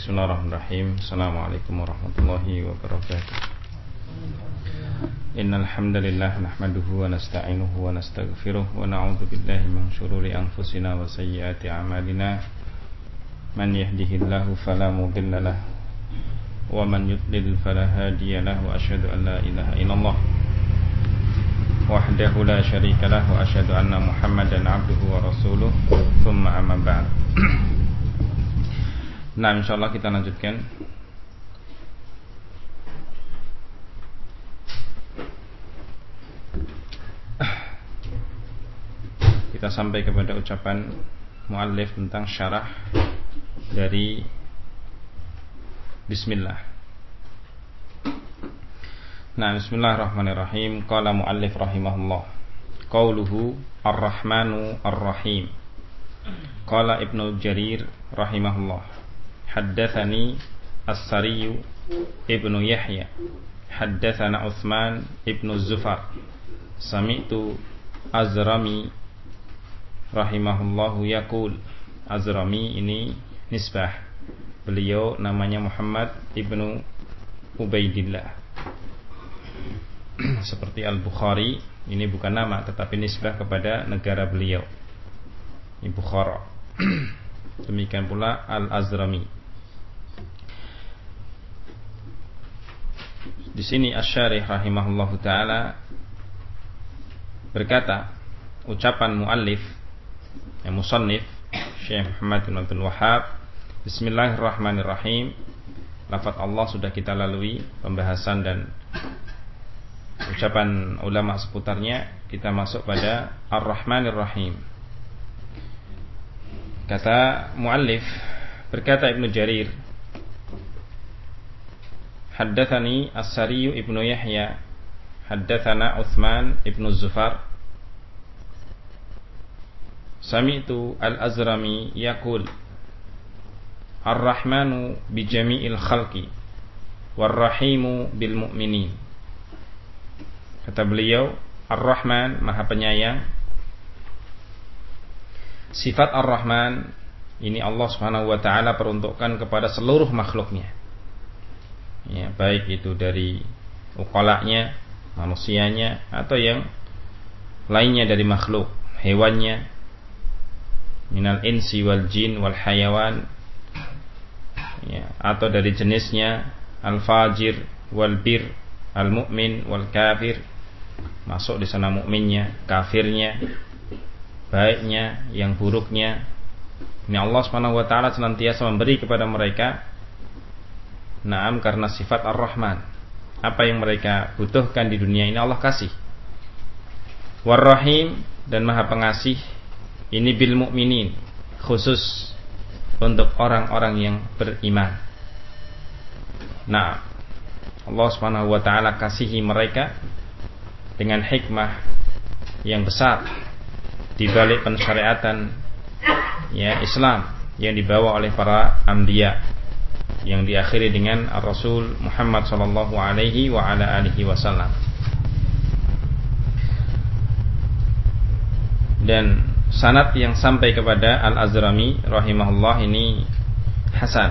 Bismillahirrahmanirrahim. Assalamualaikum warahmatullahi wabarakatuh. Innal hamdalillah nahmaduhu wa nasta'inuhu wa nastaghfiruh wa na'udzu billahi min shururi anfusina wa sayyiati a'malina. Man yahdihillahu fala mudilla lahu wa man yudlil fala hadiya lahu wa asyhadu an la ilaha illallah wahdahu la syarika lahu wa asyhadu anna Muhammadan 'abduhu wa rasuluh. Tsumma amma ba'd. Nah, insyaallah kita lanjutkan. Kita sampai kepada ucapan muallif tentang syarah dari Bismillah. Nah, bismillahirrahmanirrahim. Qala muallif rahimahullah. Qauluhu ar-Rahmanu ar-Rahim. Qala Ibnu Jarir rahimahullah. Haddatsani As-Sariy Ibnu Yahya. Haddatsana Utsman Ibnu Zufar. Sami'tu Azrami rahimahullahu yaqul. Azrami ini nisbah. Beliau namanya Muhammad Ibnu Ubaidillah. Seperti Al-Bukhari, ini bukan nama tetapi nisbah kepada negara beliau, ini Bukhara. Demikian pula Al-Azrami. Di sini Asy-Syarih rahimahullahu taala berkata, ucapan muallif yang musannif Syekh Muhammad bin Abdul Wahhab, Bismillahirrahmanirrahim. Lafaz Allah sudah kita lalui pembahasan dan ucapan ulama seputarnya. Kita masuk pada Ar-Rahmanir-Rahim. Kata muallif, berkata Ibnu Jarir, haddatsani As-Sariy Ibnu Yahya, haddatsana Utsman Ibnu Zufar, sami'tu Al-Azrami yaqul, Ar-Rahmanu bi jami'il khalqi war-Rahimu bil mu'minin. Kata beliau, Ar-Rahman Maha Penyayang. Sifat Ar-Rahman ini Allah Subhanahu wa taala peruntukkan kepada seluruh makhluknya. Ya, baik itu dari uqalanya, manusianya, atau yang lainnya dari makhluk, hewannya, minal insi wal jin wal hayawan, ya, atau dari jenisnya al-fajir wal bir, al-mu'min wal kafir, masuk di sana mukminnya, kafirnya, baiknya, yang buruknya. Ini Allah Subhanahu wa taala senantiasa memberi kepada mereka, naam, karena sifat Ar-Rahman. Apa yang mereka butuhkan di dunia ini Allah kasih. War-Rahim, dan Maha Pengasih, ini bil mu'minin, khusus untuk orang-orang yang beriman. Nah, Allah Subhanahu wa taala kasihi mereka dengan hikmah yang besar di balik pensyariatan, ya, Islam yang dibawa oleh para anbiya, yang diakhiri dengan Rasul Muhammad sallallahu alaihi wa ala alihi wasallam. Dan sanad yang sampai kepada Al-Azrami rahimahullah ini hasan.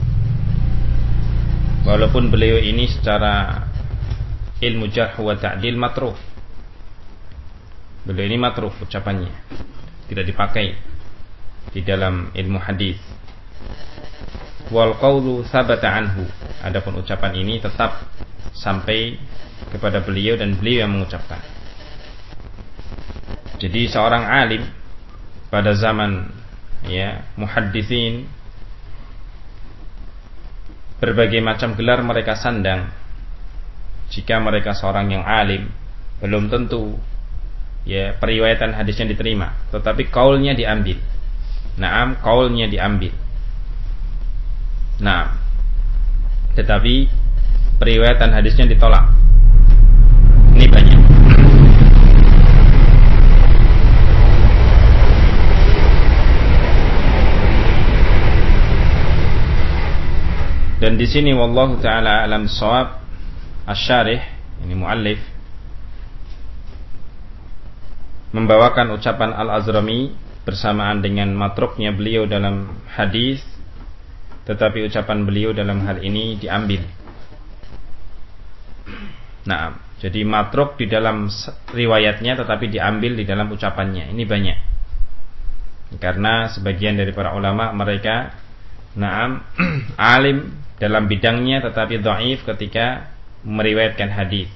Walaupun beliau ini secara ilmu jarh wa ta'dil matruh. Beliau ini matruh ucapannya, tidak dipakai di dalam ilmu hadis. Wal qawlu thabata anhu. Adapun ucapan ini tetap sampai kepada beliau dan beliau yang mengucapkan. Jadi seorang alim pada zaman, ya, muhadditsin, berbagai macam gelar mereka sandang. Jika mereka seorang yang alim, belum tentu, ya, periwayatan hadisnya diterima, tetapi kaulnya diambil. Naam, kaulnya diambil. Nah, tetapi periwayatan hadisnya ditolak. Ini banyak. Dan di sini wallahu taala alam shawab, Asy-Syarih, ini muallif, membawakan ucapan Al-Azrami bersamaan dengan matruknya beliau dalam hadis tetapi ucapan beliau dalam hal ini diambil. Nah, jadi matruk di dalam riwayatnya tetapi diambil di dalam ucapannya. Ini banyak. Karena sebagian dari para ulama mereka alim dalam bidangnya tetapi dhaif ketika meriwayatkan hadis.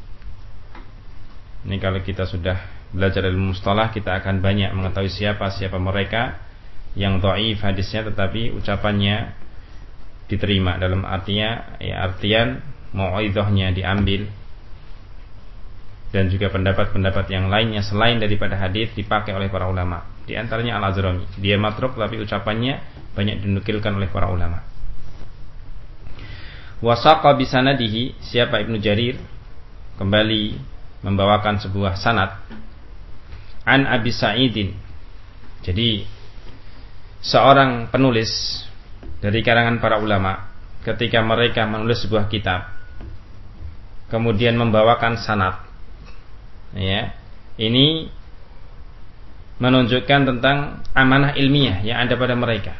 Ini kalau kita sudah belajar ilmu mustalah, kita akan banyak mengetahui siapa mereka yang dhaif hadisnya tetapi ucapannya diterima, dalam artian mau'idhahnya diambil, dan juga pendapat-pendapat yang lainnya selain daripada hadis dipakai oleh para ulama. Di antaranya Al-Azrami, dia matruk tapi ucapannya banyak dinukilkan oleh para ulama. Wasaqa bisanadihi, siapa Ibnu Jarir kembali membawakan sebuah sanad an Abi Sa'idin. Jadi seorang penulis dari kalangan para ulama ketika mereka menulis sebuah kitab kemudian membawakan sanad, ini menunjukkan tentang amanah ilmiah yang ada pada mereka,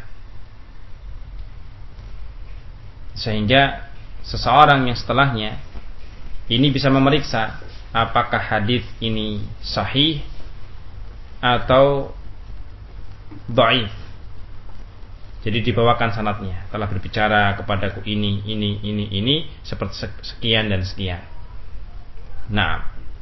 sehingga seseorang yang setelahnya ini bisa memeriksa apakah hadis ini sahih atau dhaif. Jadi dibawakan sanadnya, telah berbicara kepadaku ini seperti sekian dan sekian. Nah,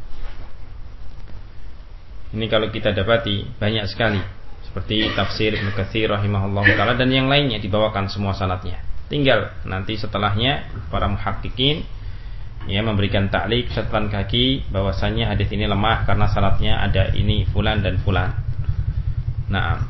ini kalau kita dapati banyak sekali, seperti tafsir Ibnu Katsir rahimahullah taala dan yang lainnya dibawakan semua sanadnya. Tinggal nanti setelahnya para muhaqqiqin memberikan ta'liq catatan kaki bahwasanya hadis ini lemah karena sanadnya ada ini fulan dan fulan. Nah,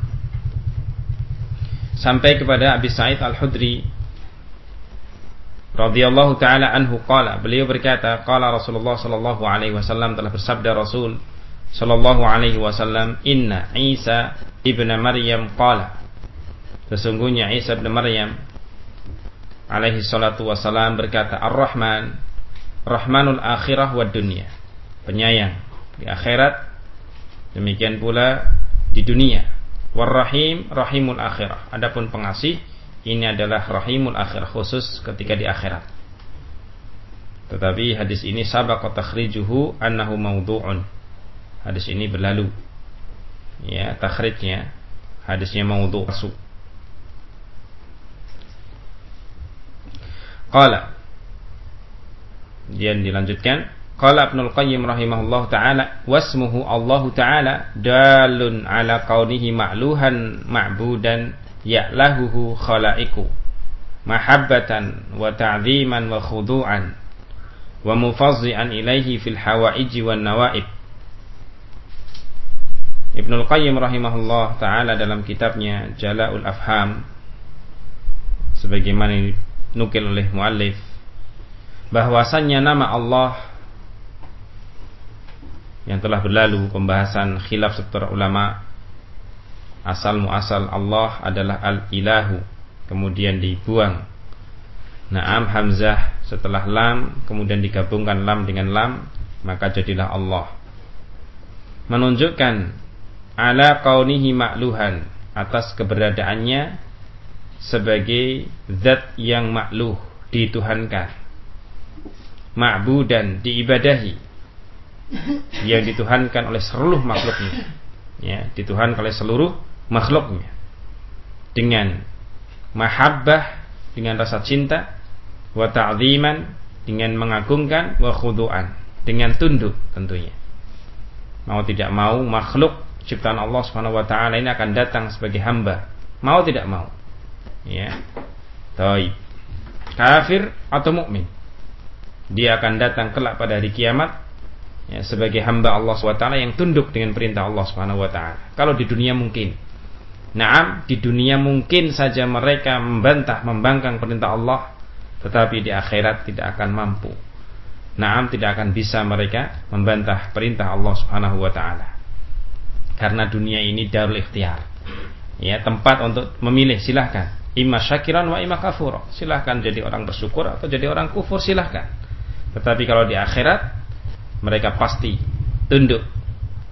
sampai kepada Abi Sa'id Al-Khudri radhiyallahu taala anhu qala, beliau berkata, qala Rasulullah sallallahu alaihi wasallam, telah bersabda Rasul sallallahu alaihi wasallam, inna Isa ibn Maryam qala, sesungguhnya Isa ibn Maryam alaihi salatu wasalam berkata, Ar-Rahman, Rahmanul akhirah wad dunya, penyayang di akhirat, demikian pula di dunia. War-Rahim, Rahimul akhirah, adapun pengasih ini adalah Rahimul akhirah, khusus ketika di akhirat. Tetapi hadis ini sabaqa takhrijuhu annahu mawdu'un, hadis ini berlalu takhrijnya, hadisnya mawdu'. Qala, dia dilanjutkan, qala Ibnul Qayyim rahimahullah ta'ala, wasmuhu Allah ta'ala dalun ala kaunihi ma'luhan ma'budan ya'lahuhu khalaiku mahabbatan wa ta'ziman wa khudu'an wa mufazzi'an ilaihi fil hawaiji wan nawaib. Ibnul Qayyim rahimahullah ta'ala dalam kitabnya Jala'ul Afham, sebagaimana nukil oleh muallif, bahwasannya nama Allah yang telah berlalu pembahasan khilaf secara ulama, asal muasal Allah adalah al-ilahu, kemudian dibuang Naam hamzah setelah lam, kemudian digabungkan lam dengan lam, maka jadilah Allah. Menunjukkan ala kaunihi ma'luhan, atas keberadaannya sebagai zat yang ma'luh, dituhankan. Ma'budan, diibadahi, yang dituhankan oleh seluruh makhluknya, ya, dituhankan oleh seluruh makhluknya dengan mahabbah, dengan rasa cinta, wa ta'ziman, dengan mengagungkan, wa khudu'an, dengan tunduk tentunya. Mau tidak mau makhluk ciptaan Allah Subhanahu wa taala ini akan datang sebagai hamba, mau tidak mau. Ya. Taib. Kafir atau mukmin, dia akan datang kelak pada hari kiamat, ya, sebagai hamba Allah Subhanahu wa taala yang tunduk dengan perintah Allah Subhanahu wa taala. Kalau di dunia mungkin. Naam, di dunia mungkin saja mereka membantah, membangkang perintah Allah, tetapi di akhirat tidak akan mampu. Naam, tidak akan bisa mereka membantah perintah Allah Subhanahu wa taala. Karena dunia ini darul ikhtiyar. Ya, tempat untuk memilih, silahkan. Imma syakiran wa imma kafura. Silahkan jadi orang bersyukur atau jadi orang kufur, silahkan. Tetapi kalau di akhirat mereka pasti tunduk.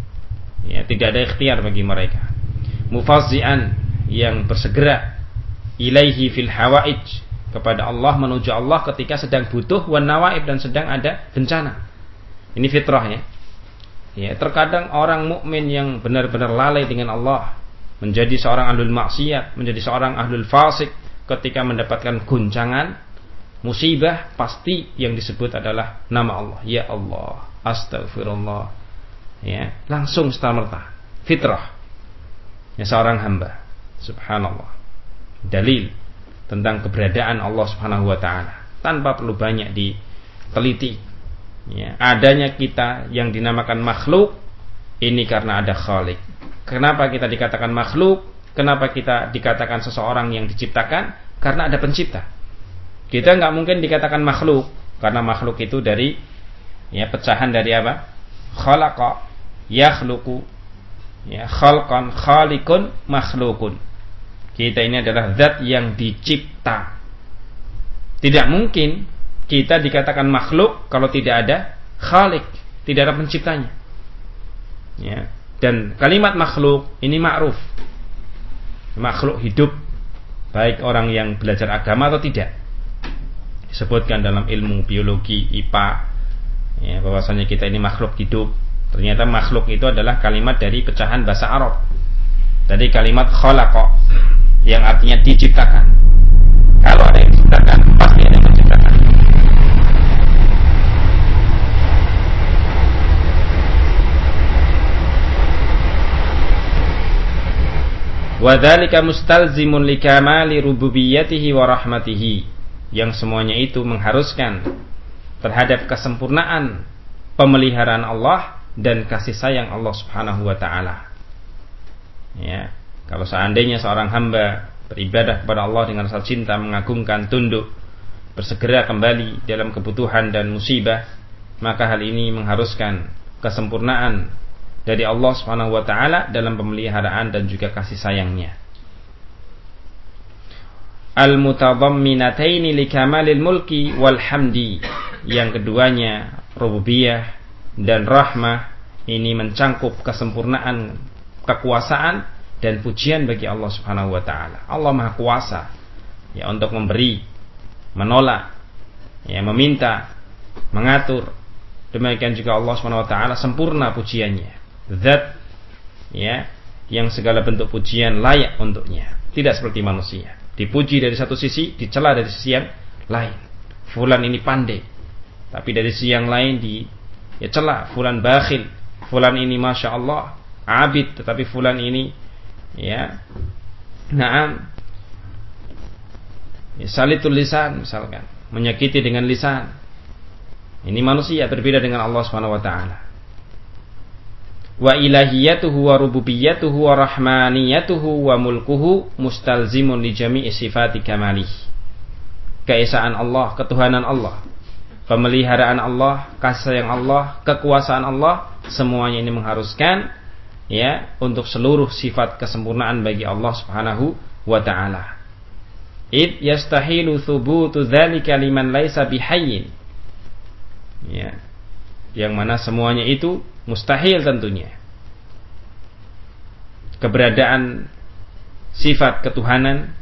Ya, tidak ada ikhtiar bagi mereka. Mufazzi'an, yang bersegera ilaihi fil hawaij, kepada Allah, menuju Allah ketika sedang butuh, wan nawaib, dan sedang ada bencana. Ini fitrah ya. Ya, terkadang orang mukmin yang benar-benar lalai dengan Allah menjadi seorang ahlul maksiat, menjadi seorang ahlul fasik, ketika mendapatkan guncangan, musibah, pasti yang disebut adalah nama Allah. Ya Allah, astagfirullah. Ya, langsung serta-merta. Fitrah ya seorang hamba. Subhanallah. Dalil tentang keberadaan Allah Subhanahu wa taala tanpa perlu banyak diteliti. Ya, adanya kita yang dinamakan makhluk ini karena ada Khalik. Kenapa kita dikatakan makhluk? Kenapa kita dikatakan seseorang yang diciptakan? Karena ada pencipta. Kita nggak mungkin dikatakan makhluk, karena makhluk itu dari ya pecahan dari apa? Khalaqa, yakhluqu, ya khalqan, khaliqun, makhlukun. Kita ini adalah zat yang dicipta. Tidak mungkin kita dikatakan makhluk kalau tidak ada khalik, tidak ada penciptanya. Ya. Dan kalimat makhluk ini ma'ruf. Makhluk hidup, baik orang yang belajar agama atau tidak. Disebutkan dalam ilmu biologi, IPA, ya, bahwasanya kita ini makhluk hidup. Ternyata makhluk itu adalah kalimat dari pecahan bahasa Arab, dari kalimat khalaqa, yang artinya diciptakan. Kalau ada yang diciptakan, pasti ada yang menciptakan. Wa dzalika mustalzimun likamali rububiyyatihi wa rahmatihi, yang semuanya itu mengharuskan terhadap kesempurnaan pemeliharaan Allah dan kasih sayang Allah Subhanahu wa taala. Ya, kalau seandainya seorang hamba beribadah kepada Allah dengan rasa cinta, mengagungkan, tunduk, bersegera kembali dalam kebutuhan dan musibah, maka hal ini mengharuskan kesempurnaan dari Allah Subhanahu wa taala dalam pemeliharaan dan juga kasih sayangnya. Al-mutadamminataini likamalil mulki wal hamdi, yang keduanya rububiyah dan rahmah, ini mencangkup kesempurnaan kekuasaan dan pujian bagi Allah Subhanahu wa taala. Allah Maha Kuasa ya untuk memberi, menolak, ya meminta, mengatur. Demikian juga Allah Subhanahu wa taala sempurna pujiannya. Zat ya yang segala bentuk pujian layak untuknya. Tidak seperti manusia, dipuji dari satu sisi, dicela dari sisi yang lain. Fulan ini pandai, tapi dari sisi yang lain cela. Fulan bakhil, fulan ini masya Allah abid, tetapi fulan ini ya na'am salitul lisan, misalkan menyakiti dengan lisan. Ini manusia, berbeda dengan Allah Subhanahu wa taala. Wa ilahiyatuhu wa rububiyyatuhu wa rahmaniyatuhu wa mulkuhu mustalzimun li jami'i sifati kamalih. Keesaan Allah, ketuhanan Allah, pemeliharaan Allah, kasih sayang Allah, kekuasaan Allah, semuanya ini mengharuskan ya untuk seluruh sifat kesempurnaan bagi Allah Subhanahu wa taala. Id yastahilu thubutu dzalika liman laisa bihayyin. Ya. Yang mana semuanya itu mustahil tentunya. Keberadaan sifat ketuhanan,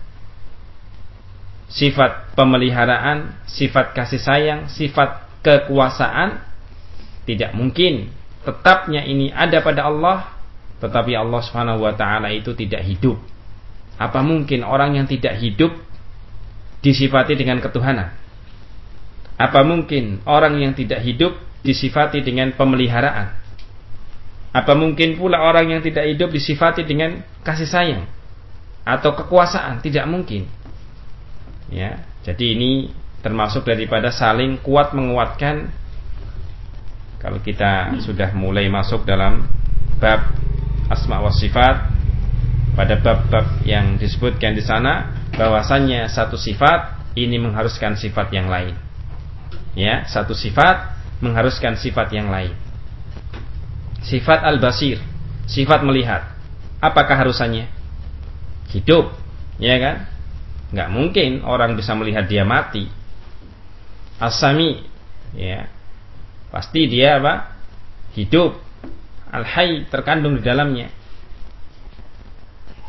sifat pemeliharaan, sifat kasih sayang, sifat kekuasaan tidak mungkin tetapnya ini ada pada Allah, tetapi Allah Subhanahu wa taala itu tidak hidup. Apa mungkin orang yang tidak hidup disifati dengan ketuhanan? Apa mungkin orang yang tidak hidup disifati dengan pemeliharaan? Apa mungkin pula orang yang tidak hidup disifati dengan kasih sayang atau kekuasaan? Tidak mungkin. Ya, jadi ini termasuk daripada saling kuat menguatkan. Kalau kita sudah mulai masuk dalam bab asma wa sifat, pada bab-bab yang disebutkan di sana, bahwasannya satu sifat ini mengharuskan sifat yang lain. Ya, satu sifat mengharuskan sifat yang lain. Sifat al-basir, sifat melihat, apakah harusannya? Hidup, ya kan? Nggak mungkin orang bisa melihat dia mati. As-sami, ya, pasti dia apa? Hidup. Al-hayy terkandung di dalamnya.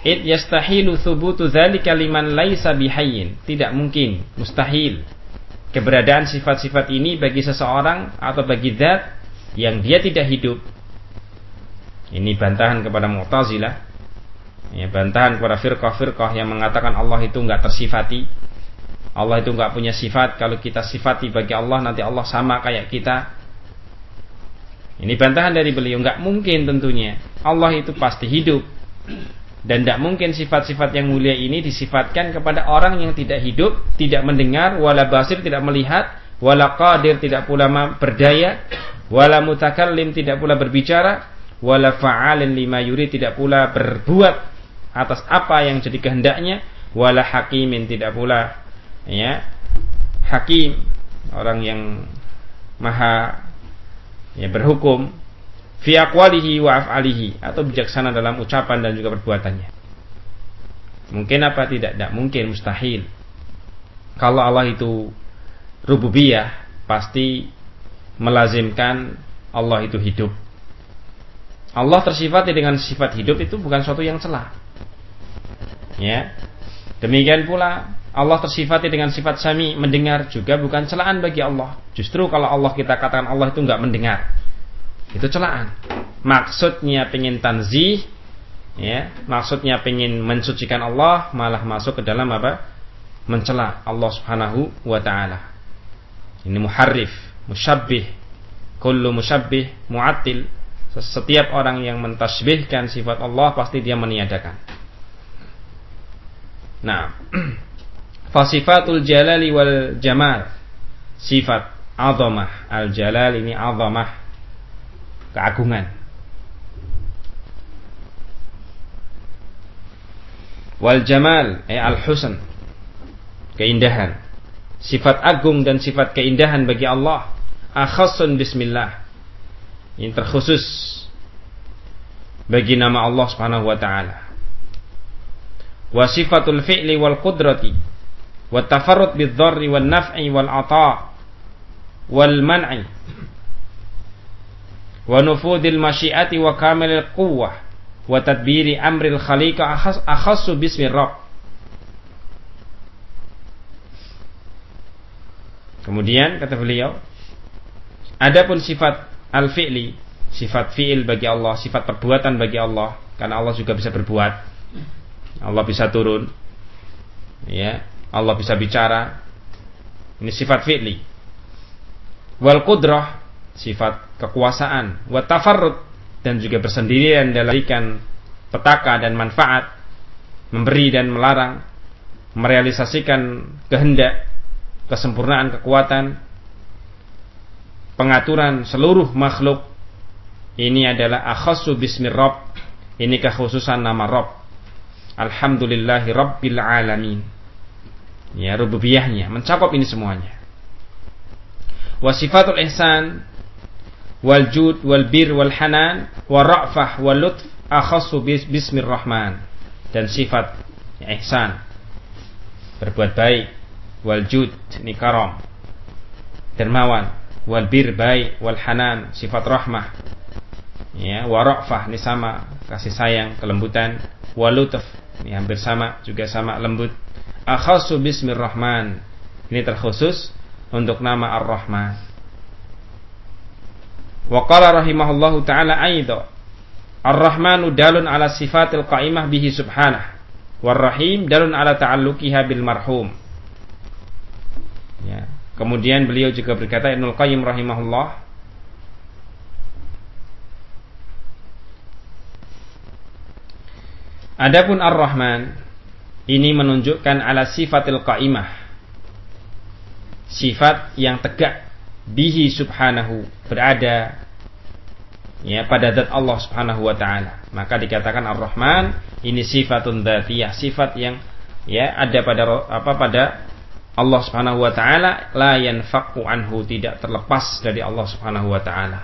Id yastahilu thubutu dzalika liman laisa bihayyin. Tidak mungkin, mustahil keberadaan sifat-sifat ini bagi seseorang atau bagi zat yang dia tidak hidup. Ini bantahan kepada Mu'tazilah, ya, bantahan kepada firqah-firqah yang mengatakan Allah itu enggak tersifati, Allah itu enggak punya sifat. Kalau kita sifati bagi Allah, nanti Allah sama kayak kita. Ini bantahan dari beliau. Enggak mungkin tentunya, Allah itu pasti hidup, dan tidak mungkin sifat-sifat yang mulia ini disifatkan kepada orang yang tidak hidup, tidak mendengar, wala basir, tidak melihat, wala qadir, tidak pula berdaya, wala mutakallim, tidak pula berbicara, wala fa'alin lima yurid, tidak pula berbuat atas apa yang jadi kehendaknya, wala hakimin, tidak pula ya hakim, orang yang maha ya berhukum, fi aqwalihi wa af'alihi, atau bijaksana dalam ucapan dan juga perbuatannya. Mungkin apa? Tidak mungkin, mustahil. Kalau Allah itu rububiyah, pasti melazimkan Allah itu hidup. Allah tersifati dengan sifat hidup, itu bukan suatu yang celah. Ya. Demikian pula Allah tersifati dengan sifat sami, mendengar, juga bukan celaan bagi Allah. Justru kalau Allah kita katakan Allah itu enggak mendengar, itu celaan. Maksudnya pengen tanzih, ya, maksudnya pengen mensucikan Allah, malah masuk ke dalam apa? Mencela Allah Subhanahu wa taala. Ini muharrif, musyabbih. Kullu musyabbih mu'attil. Setiap orang yang mentasbihkan sifat Allah pasti dia meniadakan. Nah, fasifatul jalali wal jamal, sifat azamah, al jalal ini azamah, keagungan. Wal jamal al husn, keindahan. Sifat agung dan sifat keindahan bagi Allah akhassun bismillah, ini terkhusus bagi nama Allah Subhanahu wa taala. Wa sifatul fi'li wal qudrati wa tafarrud bidh-dharri wan naf'i wal 'ata' wal man'i wa nufudil masyiati wa kamilil quwwah wa tadbiri amril khaliqa akhassu bismi rabb. Kemudian kata beliau, adapun sifat al-fi'li, sifat fi'il bagi Allah, sifat perbuatan bagi Allah, karena Allah juga bisa berbuat, Allah bisa turun, ya, Allah bisa bicara, ini sifat fi'li. Wal qudrah, sifat kekuasaan, wa tafarrud, dan juga bersendirian dalam memberikan petaka dan manfaat, memberi dan melarang, merealisasikan kehendak, kesempurnaan kekuatan, pengaturan seluruh makhluk. Ini adalah akhassu bismi rabb, ini kekhususan nama Rabb. Alhamdulillahi rabbil alamin, ya, rububiyahnya mencakup ini semuanya. Wa sifatul ihsan wal jud wal bir wal hanan wal ra'fah wal lutf akhassu bismir rahman, dan sifat ihsan, berbuat baik, wal jud ini karam, dermawan, wal bir baik, wal hanan sifat rahmah, ya, wa ra'fah ini sama, kasih sayang, kelembutan, wal lutf ini hampir sama, juga sama lembut, akhassu bismir rahman, ini terkhusus untuk nama ar-rahman. Wa qala rahimahullahu ta'ala aidha, ar-rahmanu dalun ala sifatil qa'imah bihi subhanah, war rahim dalun ala ta'alluqiha bil marhum. Ya. Kemudian beliau juga berkata, Ibnul Qayyim rahimahullah, adapun ar-rahman ini menunjukkan ala sifatil qa'imah, sifat yang tegak, bihi subhanahu, berada ya pada zat Allah Subhanahu wa taala. Maka dikatakan ar-rahman ini sifatun dzatiyah, sifat yang ya ada pada Allah Subhanahu wa taala, la yanfaqu anhu, tidak terlepas dari Allah Subhanahu wa taala.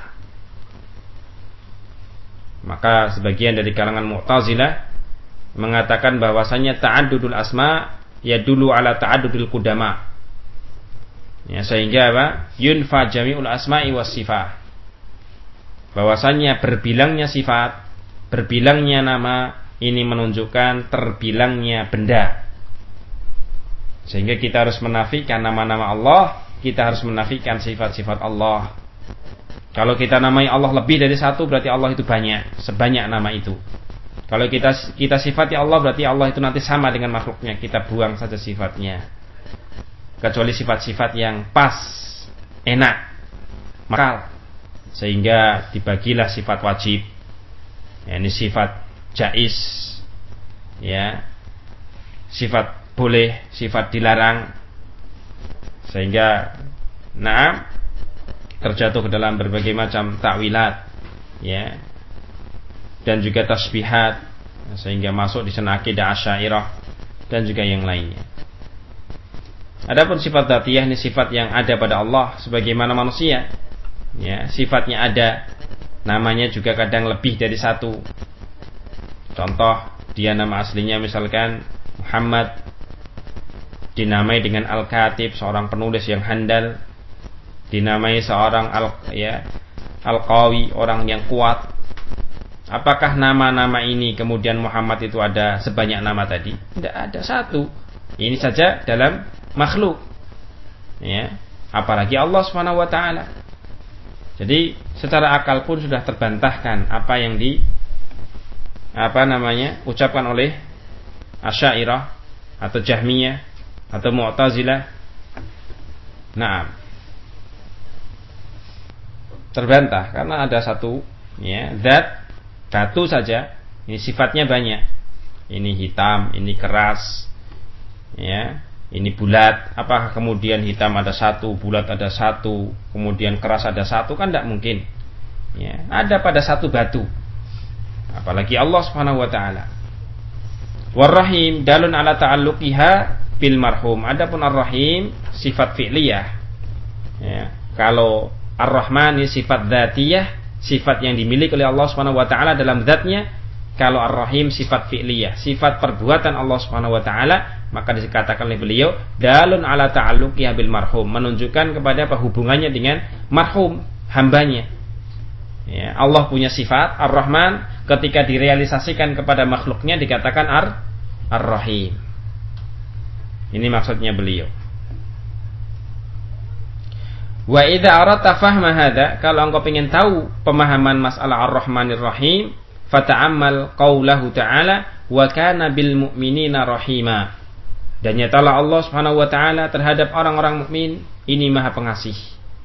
Maka sebagian dari kalangan Mu'tazilah mengatakan bahwasanya ta'addudul asma yadullu ala ta'addudil qudama. Ya, sehingga apa? Yunfa jami'ul asma'i was sifat. Bahwasanya berbilangnya sifat, berbilangnya nama ini menunjukkan terbilangnya benda. Sehingga kita harus menafikan nama-nama Allah, kita harus menafikan sifat-sifat Allah. Kalau kita namai Allah lebih dari satu, berarti Allah itu banyak, sebanyak nama itu. Kalau kita sifati Allah, berarti Allah itu nanti sama dengan makhluknya. Kita buang saja sifatnya. Kecuali sifat-sifat yang pas, enak, makal. Sehingga dibagilah sifat wajib. Ya, ini sifat jaiz, ya, sifat boleh, sifat dilarang. Sehingga terjatuh ke dalam berbagai macam takwilat, ya, dan juga tasbihat, sehingga masuk di sana akidah Asy'ariyah dan juga yang lainnya. Adapun sifat dzatiyah ini sifat yang ada pada Allah sebagaimana manusia, ya, sifatnya ada, namanya juga kadang lebih dari satu. Contoh, dia nama aslinya misalkan Muhammad, dinamai dengan Al-Katib, seorang penulis yang handal, dinamai seorang Al-Qawi, orang yang kuat. Apakah nama-nama ini kemudian Muhammad itu ada sebanyak nama tadi? Tidak, ada satu. Ini saja dalam makhluk, ya, apalagi Allah Subhanahu wa taala. Jadi secara akal pun sudah terbantahkan apa yang ucapkan oleh Asy'ariyah atau Jahmiyah atau Mu'tazilah. Terbantah karena ada satu, ya, zat, satu saja. Ini sifatnya banyak. Ini hitam, ini keras, ya, ini bulat. Apakah kemudian hitam ada satu, bulat ada satu, kemudian keras ada satu? Kan tidak mungkin, ya. Ada pada satu batu. Apalagi Allah Subhanahu wa taala. War-Rahim dalun ala ta'alluqiha bil marhum. Adapun Ar-Rahim sifat fi'liyah, ya. Kalau Ar-Rahman ini sifat dzatiyah, sifat yang dimiliki oleh Allah Subhanahu wa taala dalam zatnya. Kalau Ar-Rahim sifat fi'liyah, sifat perbuatan Allah Subhanahu wa taala, maka dikatakan oleh beliau dalun ala ta'alluqiha bil marhum, menunjukkan kepada hubungannya dengan marhum, hambanya. Ya, Allah punya sifat Ar-Rahman, ketika direalisasikan kepada makhluknya dikatakan Ar-Rahim. Ini maksudnya beliau. Wa idza aradta fahma hadza, kalau engkau ingin tahu pemahaman masalah Ar-Rahmanir Rahim, fata'ammal qaulahu ta'ala wa kana bil mu'minina rahima. Dan nyatalah Allah Subhanahu wa taala terhadap orang-orang mukmin ini Maha Pengasih.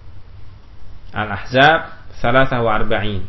Al-Ahzab 43.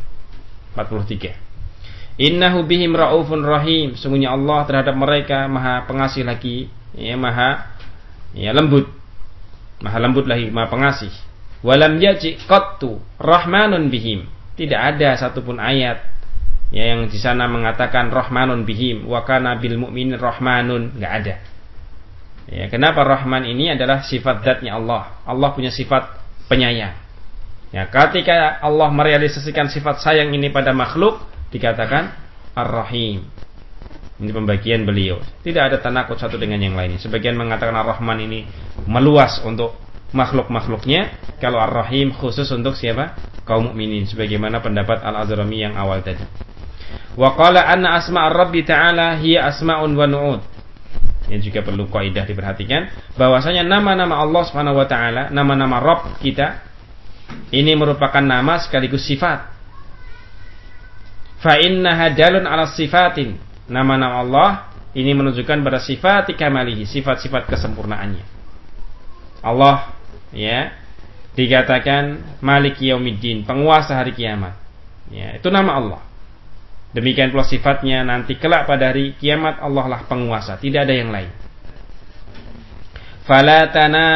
Innahu bihim raufun rahim. Sungguhnya Allah terhadap mereka Maha Pengasih lagi, ya, Maha lembut. Maha lembut lagi, Maha Pengasih. Walam yaji qattu rahmanun bihim. Tidak ada satupun ayat, ya, yang di sana mengatakan rahmanun bihim wa kana bil mu'minin rahmanun, enggak ada. Ya, kenapa Rahman ini adalah sifat zatnya Allah. Allah punya sifat penyayang. Ya, ketika Allah merealisasikan sifat sayang ini pada makhluk, dikatakan Ar-Rahim. Ini pembagian beliau. Tidak ada tanakut satu dengan yang lainnya. Sebagian mengatakan Ar-Rahman ini meluas untuk makhluk-makhluknya, kalau Ar-Rahim khusus untuk siapa? Kaum mukminin, sebagaimana pendapat Al-Azrami yang awal tadi. Wa qala anna asma' ar-Rabbi ta'ala hiya asma'un wa nu'ud. Ini juga perlu kaidah diperhatikan, bahwasanya nama-nama Allah Subhanahu wa taala, nama-nama Rabb kita ini merupakan nama sekaligus sifat. Fa innaha dalun 'ala sifatin. Nama-nama Allah ini menunjukkan pada sifat kamalihi, sifat-sifat kesempurnaannya. Allah, ya, dikatakan Maliki Yaumiddin, penguasa hari kiamat. Ya, itu nama Allah. Demikian pula sifatnya nanti kelak pada hari kiamat Allah lah penguasa, tidak ada yang lain. Fala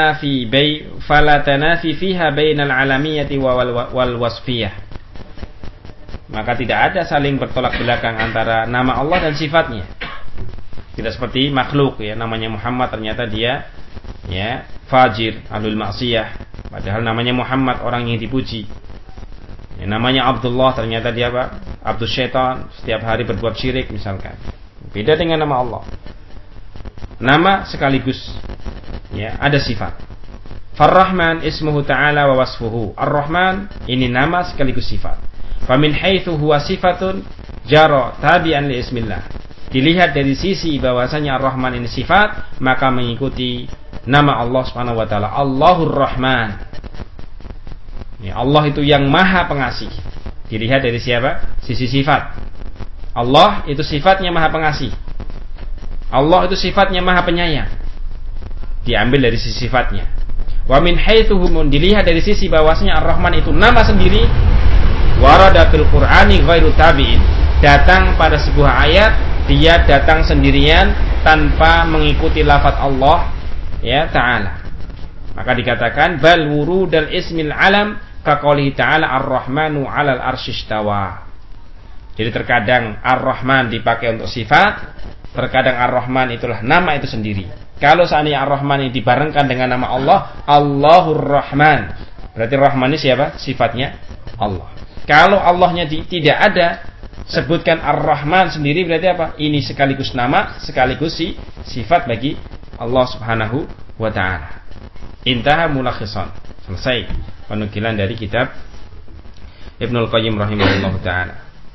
tanafi fiha bainal alamiyyati wal wasfiyah. Maka tidak ada saling bertolak belakang antara nama Allah dan sifatnya. Tidak seperti makhluk, ya, namanya Muhammad ternyata dia, ya, fajir, ahlul maksiyah, padahal namanya Muhammad, orang yang dipuji. Ya, namanya Abdullah ternyata dia apa? Abdul Syaitan, setiap hari berbuat syirik misalkan. Beda dengan nama Allah. Nama sekaligus, ya, ada sifat. Ar-Rahman ismuhu ta'ala wa wasfuhu. Ar-Rahman ini nama sekaligus sifat. Famin haitsu huwa sifatun jara tabi'an li ismillah. dilihat dari sisi bahwasanya Ar-Rahman ini sifat, maka mengikuti nama Allah Subhanahu wa taala, Allahur Rahman. Ya, Allah itu yang Maha Pengasih. Dilihat dari siapa? Sisi sifat. Allah itu sifatnya Maha Pengasih. Allah itu sifatnya Maha Penyayang. Diambil dari sisi sifatnya. Wa min haitsu dilihat dari sisi bahwasanya Ar-Rahman itu nama sendiri, warada fil Qur'ani ghairu tabi'in. Datang pada sebuah ayat, dia datang sendirian tanpa mengikuti lafaz Allah ya ta'ala. Maka dikatakan bal wurudal ismil alam ka qoulihi ta'ala Ar-Rahmanu 'alal arsyistawa. Jadi terkadang Ar-Rahman dipakai untuk sifat, terkadang Ar-Rahman itulah nama itu sendiri. Kalau seandainya Ar-Rahman ini dibarengkan dengan nama Allah, Allahur Rahman, berarti Rahman ini siapa? Sifatnya Allah. Kalau Allahnya tidak ada, sebutkan Ar-Rahman sendiri, berarti apa? Ini sekaligus nama, sekaligus sifat bagi Allah Subhanahu wa ta'ala. Intaha mulakhisan. Selesai penukilan dari kitab Ibnul Qayyim rahimahullahu ta'ala.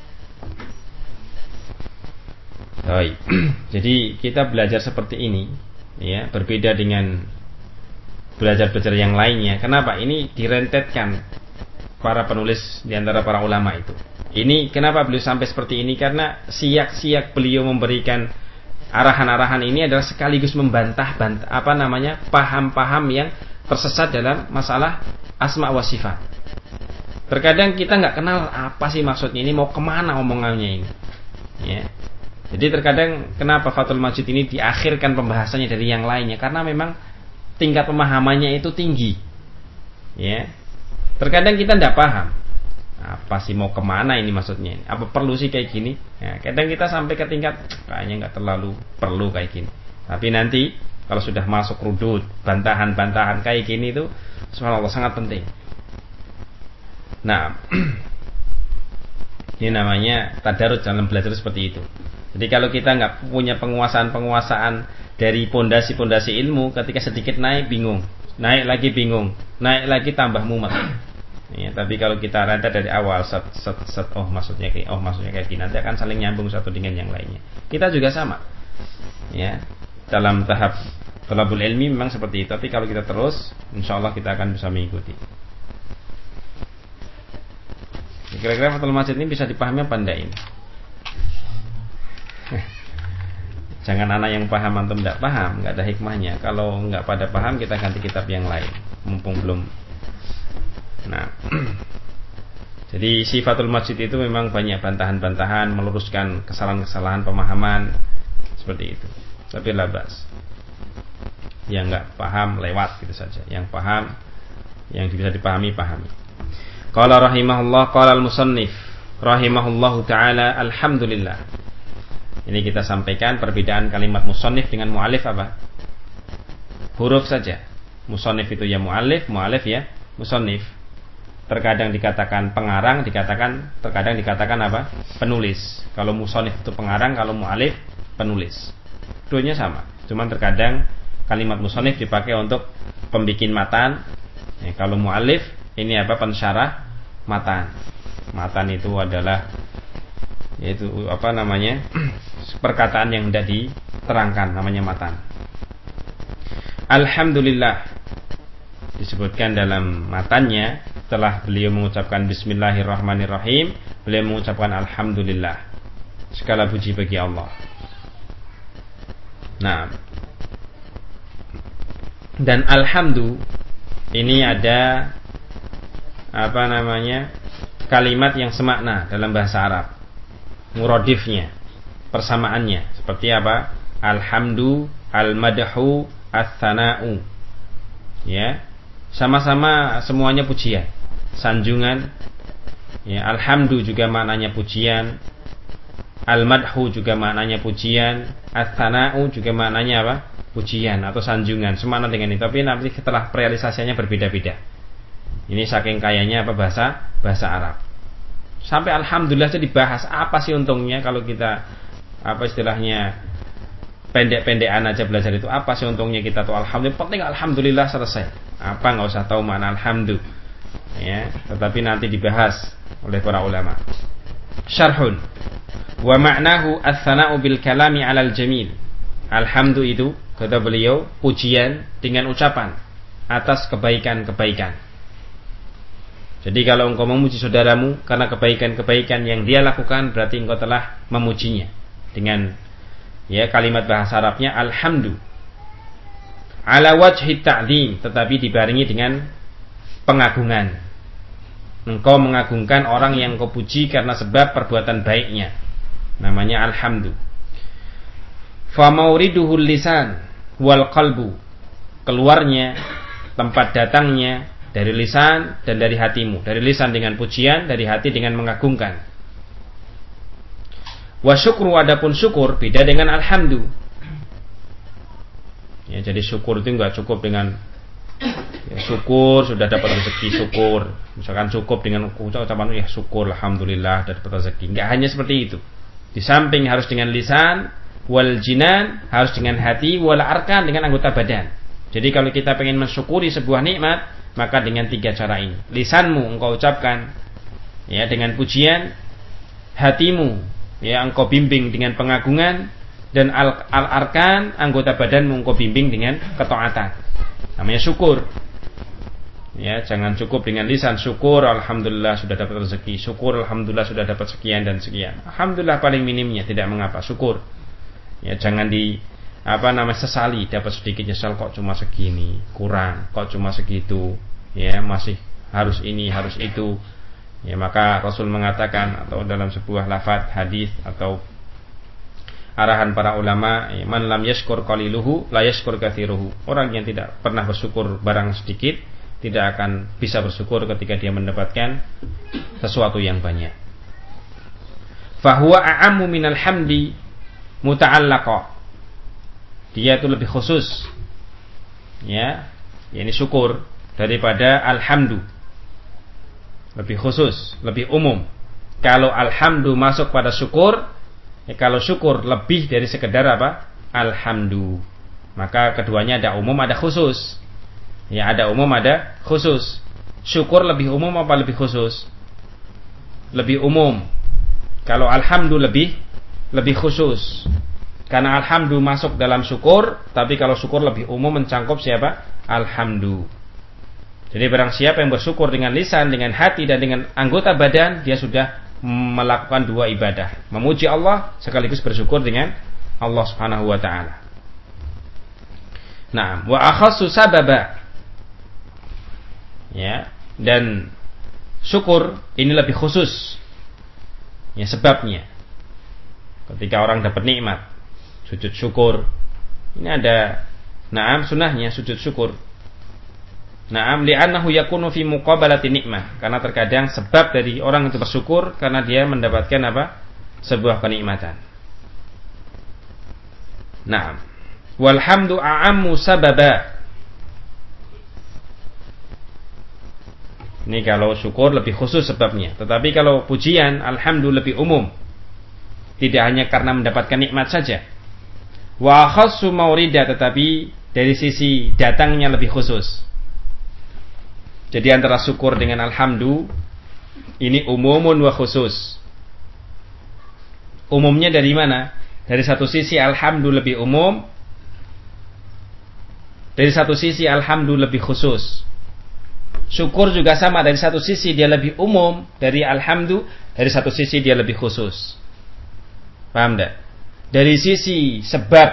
Baik. Jadi kita belajar seperti ini, ya, berbeda dengan belajar-belajar yang lainnya. Kenapa? Ini direntetkan para penulis di antara para ulama itu. Ini kenapa beliau sampai seperti ini? Karena siyak-siyak beliau memberikan arahan-arahan ini adalah sekaligus membantah paham-paham yang tersesat dalam masalah asma wa sifat. Terkadang kita nggak kenal apa sih maksudnya ini, mau kemana omongannya ini. Ya. Jadi terkadang kenapa Fathul Majid ini diakhirkan pembahasannya dari yang lainnya? Karena memang tingkat pemahamannya itu tinggi. Ya. Terkadang kita tidak paham. Apa sih mau kemana ini maksudnya? Apa perlu sih kayak gini? Ya, kadang kita sampai ke tingkat kayaknya nggak terlalu perlu kayak gini. Tapi nanti kalau sudah masuk rudud, bantahan-bantahan kayak gini itu, subhanallah sangat penting. Nah, ini namanya tadarus dalam belajar seperti itu. Jadi kalau kita nggak punya penguasaan dari pondasi-pondasi ilmu, ketika sedikit naik bingung, naik lagi bingung, naik lagi tambah mumet. Ya, tapi kalau kita rentet dari awal, maksudnya kayak gini, nanti akan saling nyambung satu dengan yang lainnya. Kita juga sama. Ya, dalam tahap thalabul ilmi memang seperti itu. Tapi kalau kita terus, insyaallah kita akan bisa mengikuti. Kira-kira Fathul Majid ini bisa dipahami apa enggak ini? Jangan anak yang paham antum tidak paham, nggak ada hikmahnya. Kalau nggak pada paham, kita ganti kitab yang lain. Mumpung belum. Nah, jadi Sifatul Majid itu memang banyak bantahan-bantahan, meluruskan kesalahan-kesalahan pemahaman seperti itu. Tapi labas. Yang nggak paham lewat gitu saja. Yang paham, yang bisa dipahami pahami. Qala rahimahullah, qala al-musannif rahimahullahu taala, alhamdulillah. Ini kita sampaikan perbedaan kalimat musannif dengan mu'alif apa? Huruf saja. Musannif itu ya mu'alif, mu'alif ya musannif. Terkadang dikatakan pengarang, terkadang dikatakan apa? Penulis. Kalau musannif itu pengarang, kalau mu'alif penulis. Keduanya sama. Cuman terkadang kalimat musannif dipakai untuk pembikin matan. Ya, kalau mu'alif ini apa? Pensyarah matan. Matan itu adalah yaitu apa namanya? Perkataan yang tidak diterangkan, namanya matan. Alhamdulillah disebutkan dalam matannya, setelah beliau mengucapkan Bismillahirrahmanirrahim, beliau mengucapkan Alhamdulillah, segala puji bagi Allah. Nah, dan alhamdu ini ada apa namanya, kalimat yang semakna dalam bahasa Arab, muradifnya, persamaannya, seperti apa? Alhamdu, al-madhu, ats-tsana'u. Ya, sama-sama semuanya pujian, sanjungan. Ya, alhamdu juga maknanya pujian, al-madhu juga maknanya pujian, ats-tsana'u juga maknanya apa? Pujian atau sanjungan, semakna dengan itu. Tapi nanti setelah realisasinya berbeda-beda. Ini saking kayanya apa bahasa Arab. Sampai alhamdulillah saja dibahas. Apa sih untungnya kalau kita apa istilahnya pendek-pendekan aja belajar itu? Apa sih untungnya kita tuh alhamdulillah? Penting alhamdulillah selesai. Apa nggak usah tahu makna alhamdulillah. Ya, tetapi nanti dibahas oleh para ulama. Syarhun. Wa ma'nahu ats-tsana'u bil kalami 'alal jamil. Alhamdu itu kata beliau pujian dengan ucapan atas kebaikan-kebaikan. Jadi kalau engkau memuji saudaramu karena kebaikan-kebaikan yang dia lakukan, berarti engkau telah memujinya dengan kalimat bahasa Arabnya alhamdu. Ala wajhi ta'zim, tetapi dibarengi dengan pengagungan. Engkau mengagungkan orang yang engkau puji karena sebab perbuatan baiknya. Namanya alhamdu. Fa mauriduhul lisan wal qalbu. Keluarnya, tempat datangnya dari lisan dan dari hatimu. Dari lisan dengan pujian, dari hati dengan mengagungkan. Wa syukru, adapun syukur beda dengan alhamdu. Jadi syukur itu enggak cukup dengan syukur sudah dapat rezeki, syukur. Misalkan cukup dengan ucapan syukur alhamdulillah dapat rezeki. Enggak hanya seperti itu. Di samping harus dengan lisan, wal jinan harus dengan hati, wal arkan dengan anggota badan. Jadi kalau kita pengen mensyukuri sebuah nikmat, maka dengan 3 cara ini. Lisanmu engkau ucapkan dengan pujian, hatimu engkau bimbing dengan pengagungan, dan al-arkan anggota badanmu engkau bimbing dengan ketaatan. Namanya syukur. Jangan cukup dengan lisan syukur alhamdulillah sudah dapat rezeki, syukur alhamdulillah sudah dapat sekian dan sekian. Alhamdulillah paling minimnya, tidak mengapa, syukur. Jangan sesali dapat sedikit, nyesal kok cuma segini, kurang, kok cuma segitu, masih harus ini, harus itu. Maka Rasul mengatakan, atau dalam sebuah lafaz hadis atau arahan para ulama, man lam yashkur qaliluhu la yashkur katsiruhu. Orang yang tidak pernah bersyukur barang sedikit tidak akan bisa bersyukur ketika dia mendapatkan sesuatu yang banyak. Fahuwa a'ammu minal hamdi muta'allaqa. Dia itu lebih khusus, ini syukur daripada alhamdu. Lebih khusus, lebih umum. Kalau alhamdu masuk pada syukur, kalau syukur lebih dari sekedar alhamdu. Maka keduanya ada umum, ada khusus. Ada umum, ada khusus. Syukur lebih umum apa lebih khusus? Lebih umum. Kalau alhamdu lebih khusus. Karena alhamdu masuk dalam syukur, tapi kalau syukur lebih umum mencangkup siapa? Alhamdu. Jadi barang siapa yang bersyukur dengan lisan, dengan hati, dan dengan anggota badan, dia sudah melakukan 2 ibadah. Memuji Allah sekaligus bersyukur dengan Allah Subhanahu wa taala. Nah, wa akhassu sababa. Dan syukur ini lebih khusus. Sebabnya. Ketika orang dapat nikmat, sujud syukur. Ini ada sunnahnya sujud syukur. Li'annahu yakunu fi muqabalati nikmah. Karena terkadang sebab dari orang itu bersyukur karena dia mendapatkan sebuah kenikmatan. Walhamdu a'ammu sababa. Ini kalau syukur lebih khusus sebabnya. Tetapi kalau pujian, alhamdu lebih umum. Tidak hanya karena mendapatkan nikmat saja. Wa khassu maurida, tetapi dari sisi datangnya lebih khusus. Jadi antara syukur dengan alhamdu ini umumun wa khusus. Umumnya dari mana? Dari satu sisi alhamdu lebih umum, dari satu sisi alhamdu lebih khusus. Syukur juga sama, dari satu sisi dia lebih umum dari alhamdu, dari satu sisi dia lebih khusus. Paham tak? Dari sisi sebab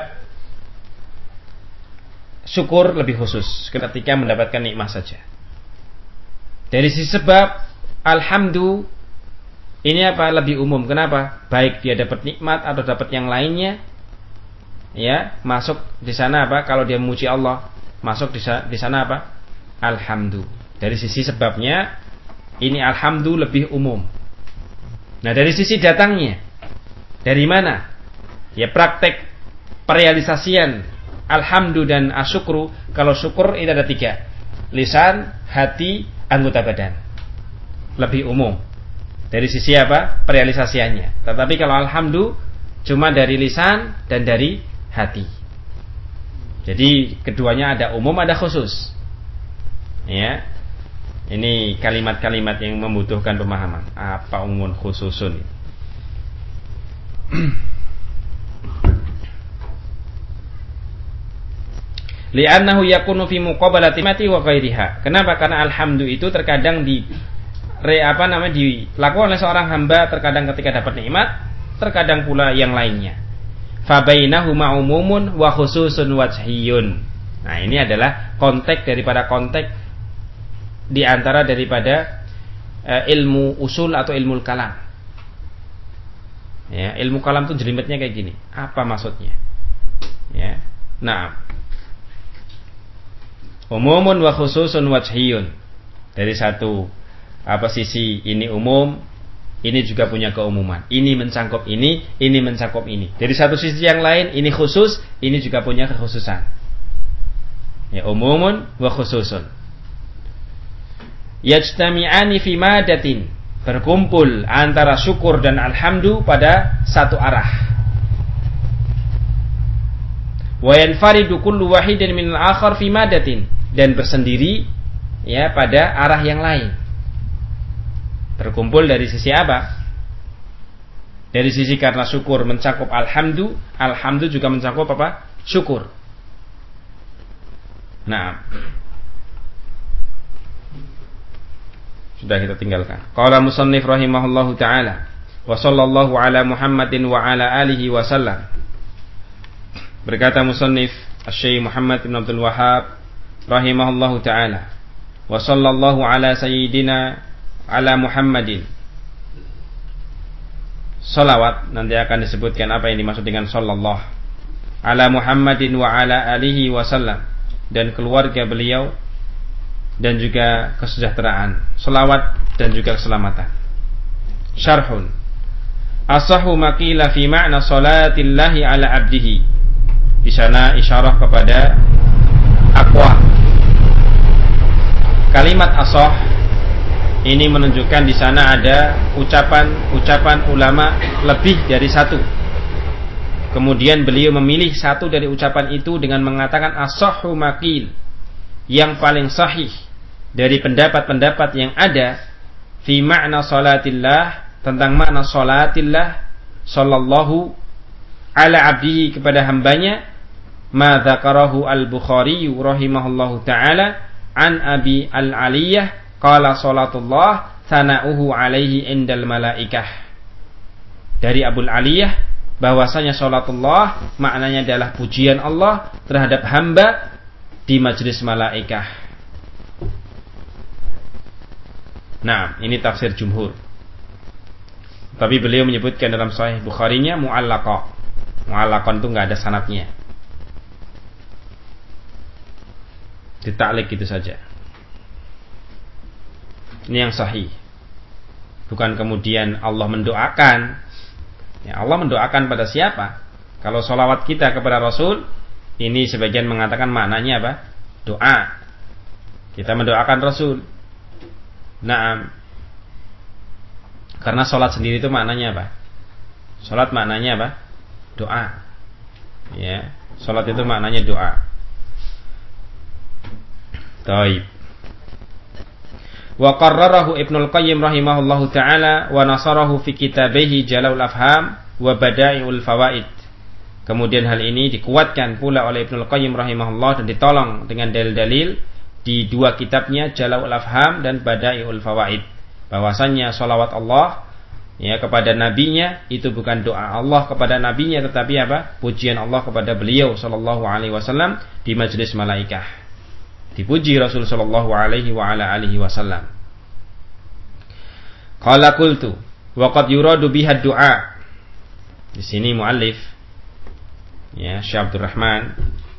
syukur lebih khusus ketika mendapatkan nikmat saja. Dari sisi sebab alhamdu ini lebih umum. Kenapa? Baik dia dapat nikmat atau dapat yang lainnya, masuk di sana kalau dia memuji Allah, masuk di sana alhamdu. Dari sisi sebabnya ini alhamdu lebih umum. Nah, dari sisi datangnya, dari mana? Praktek perealisasian alhamdu dan asyukru. Kalau syukur itu ada 3, lisan, hati, anggota badan. Lebih umum. Dari sisi perealisasiannya. Tetapi kalau alhamdu cuma dari lisan dan dari hati. Jadi keduanya ada umum, ada khusus. Ini kalimat-kalimat yang membutuhkan pemahaman. Apa umum khususun? Li'annahu yakunu fi muqabalati mati wa ghairiha. Kenapa? Karena alhamdu itu terkadang dilakukan oleh seorang hamba terkadang ketika dapat nikmat, terkadang pula yang lainnya. Fa bainahuma umumun wa khususun wajhiyun. Nah, ini adalah konteks di antara daripada ilmu usul atau ilmu kalam. Ya, ilmu kalam itu jelimetnya kayak gini. Apa maksudnya? Ya. Nah, umumun wa khususun wajhiyun. Dari satu sisi ini umum, ini juga punya keumuman. Ini mencakup ini mencakup ini. Dari satu sisi yang lain, ini khusus, ini juga punya kekhususan. Ya, umumun wa khususun. Yajtami'ani fi madatin, berkumpul antara syukur dan alhamdu pada satu arah. Wa yanfaridu kullu wahidin min al-akhar fi madatin, dan bersendiri ya pada arah yang lain. Berkumpul dari sisi apa? Dari sisi karena syukur mencakup alhamdu, alhamdu juga mencakup apa? Syukur. Nah, sudah kita tinggalkan. Qala musannif rahimahullahu taala wa sallallahu ala Muhammadin wa ala alihi wa sallam. Berkata musannif Asy-Syaikh Muhammad bin Abdul Wahhab rahimahullahu taala wa sallallahu ala sayyidina ala Muhammadin. Salawat nanti akan disebutkan apa yang dimaksud dengan sallallahu ala Muhammadin wa ala alihi wa sallam, dan keluarga beliau dan juga kesejahteraan, selawat dan juga keselamatan. Syarhun asahhu maqila fi ma'na salatillahi ala abdihi. Di sana isyarah kepada aqwa. Kalimat asah ini menunjukkan di sana ada ucapan ulama lebih dari satu. Kemudian beliau memilih satu dari ucapan itu dengan mengatakan asahhu maqil, yang paling sahih dari pendapat-pendapat yang ada fi ma'na salatillah, tentang makna salatillah sallallahu ala abdihi, kepada hambanya, ma dzakarahu al-Bukhari rahimahullahu taala an Abi al-Aliyah qala salatullah sana'uhu alaihi indal malaikah. Dari Abu al-Aliyah bahwasanya salatullah maknanya adalah pujian Allah terhadap hamba di majelis malaikah. Nah, ini tafsir jumhur. Tapi beliau menyebutkan dalam Sahih Bukhari-nya mu'allaqah. Mu'allaqah itu enggak ada sanadnya. Ditaklik gitu saja. Ini yang sahih. Bukan kemudian Allah mendoakan. Ya, Allah mendoakan pada siapa? Kalau sholawat kita kepada Rasul, ini sebagian mengatakan maknanya apa? Doa. Kita mendoakan Rasul. Naam. Karena sholat sendiri itu maknanya apa? Sholat maknanya apa? Doa. Ya, sholat itu maknanya doa. Taib. Wa qarrarahu Ibnul Qayyim rahimahullahu taala wa nasarahu fi kitabihi Jala'ul Afham wa Bada'iul Fawaid. Kemudian hal ini dikuatkan pula oleh Ibnul Qayyim rahimahullah dan ditolong dengan dalil-dalil di dua kitabnya Jala'ul Afham dan Bada'iul Fawaid, bahwasannya salawat Allah ya kepada nabinya itu bukan doa Allah kepada nabinya, tetapi apa? Pujian Allah kepada beliau sallallahu alaihi wasallam di majelis malaikah. Dipuji Rasul sallallahu alaihi wa ala alihi wasallam. Qala qultu wa qad yuradu biha du'a. Di sini muallif ya Syekh Abdul Rahman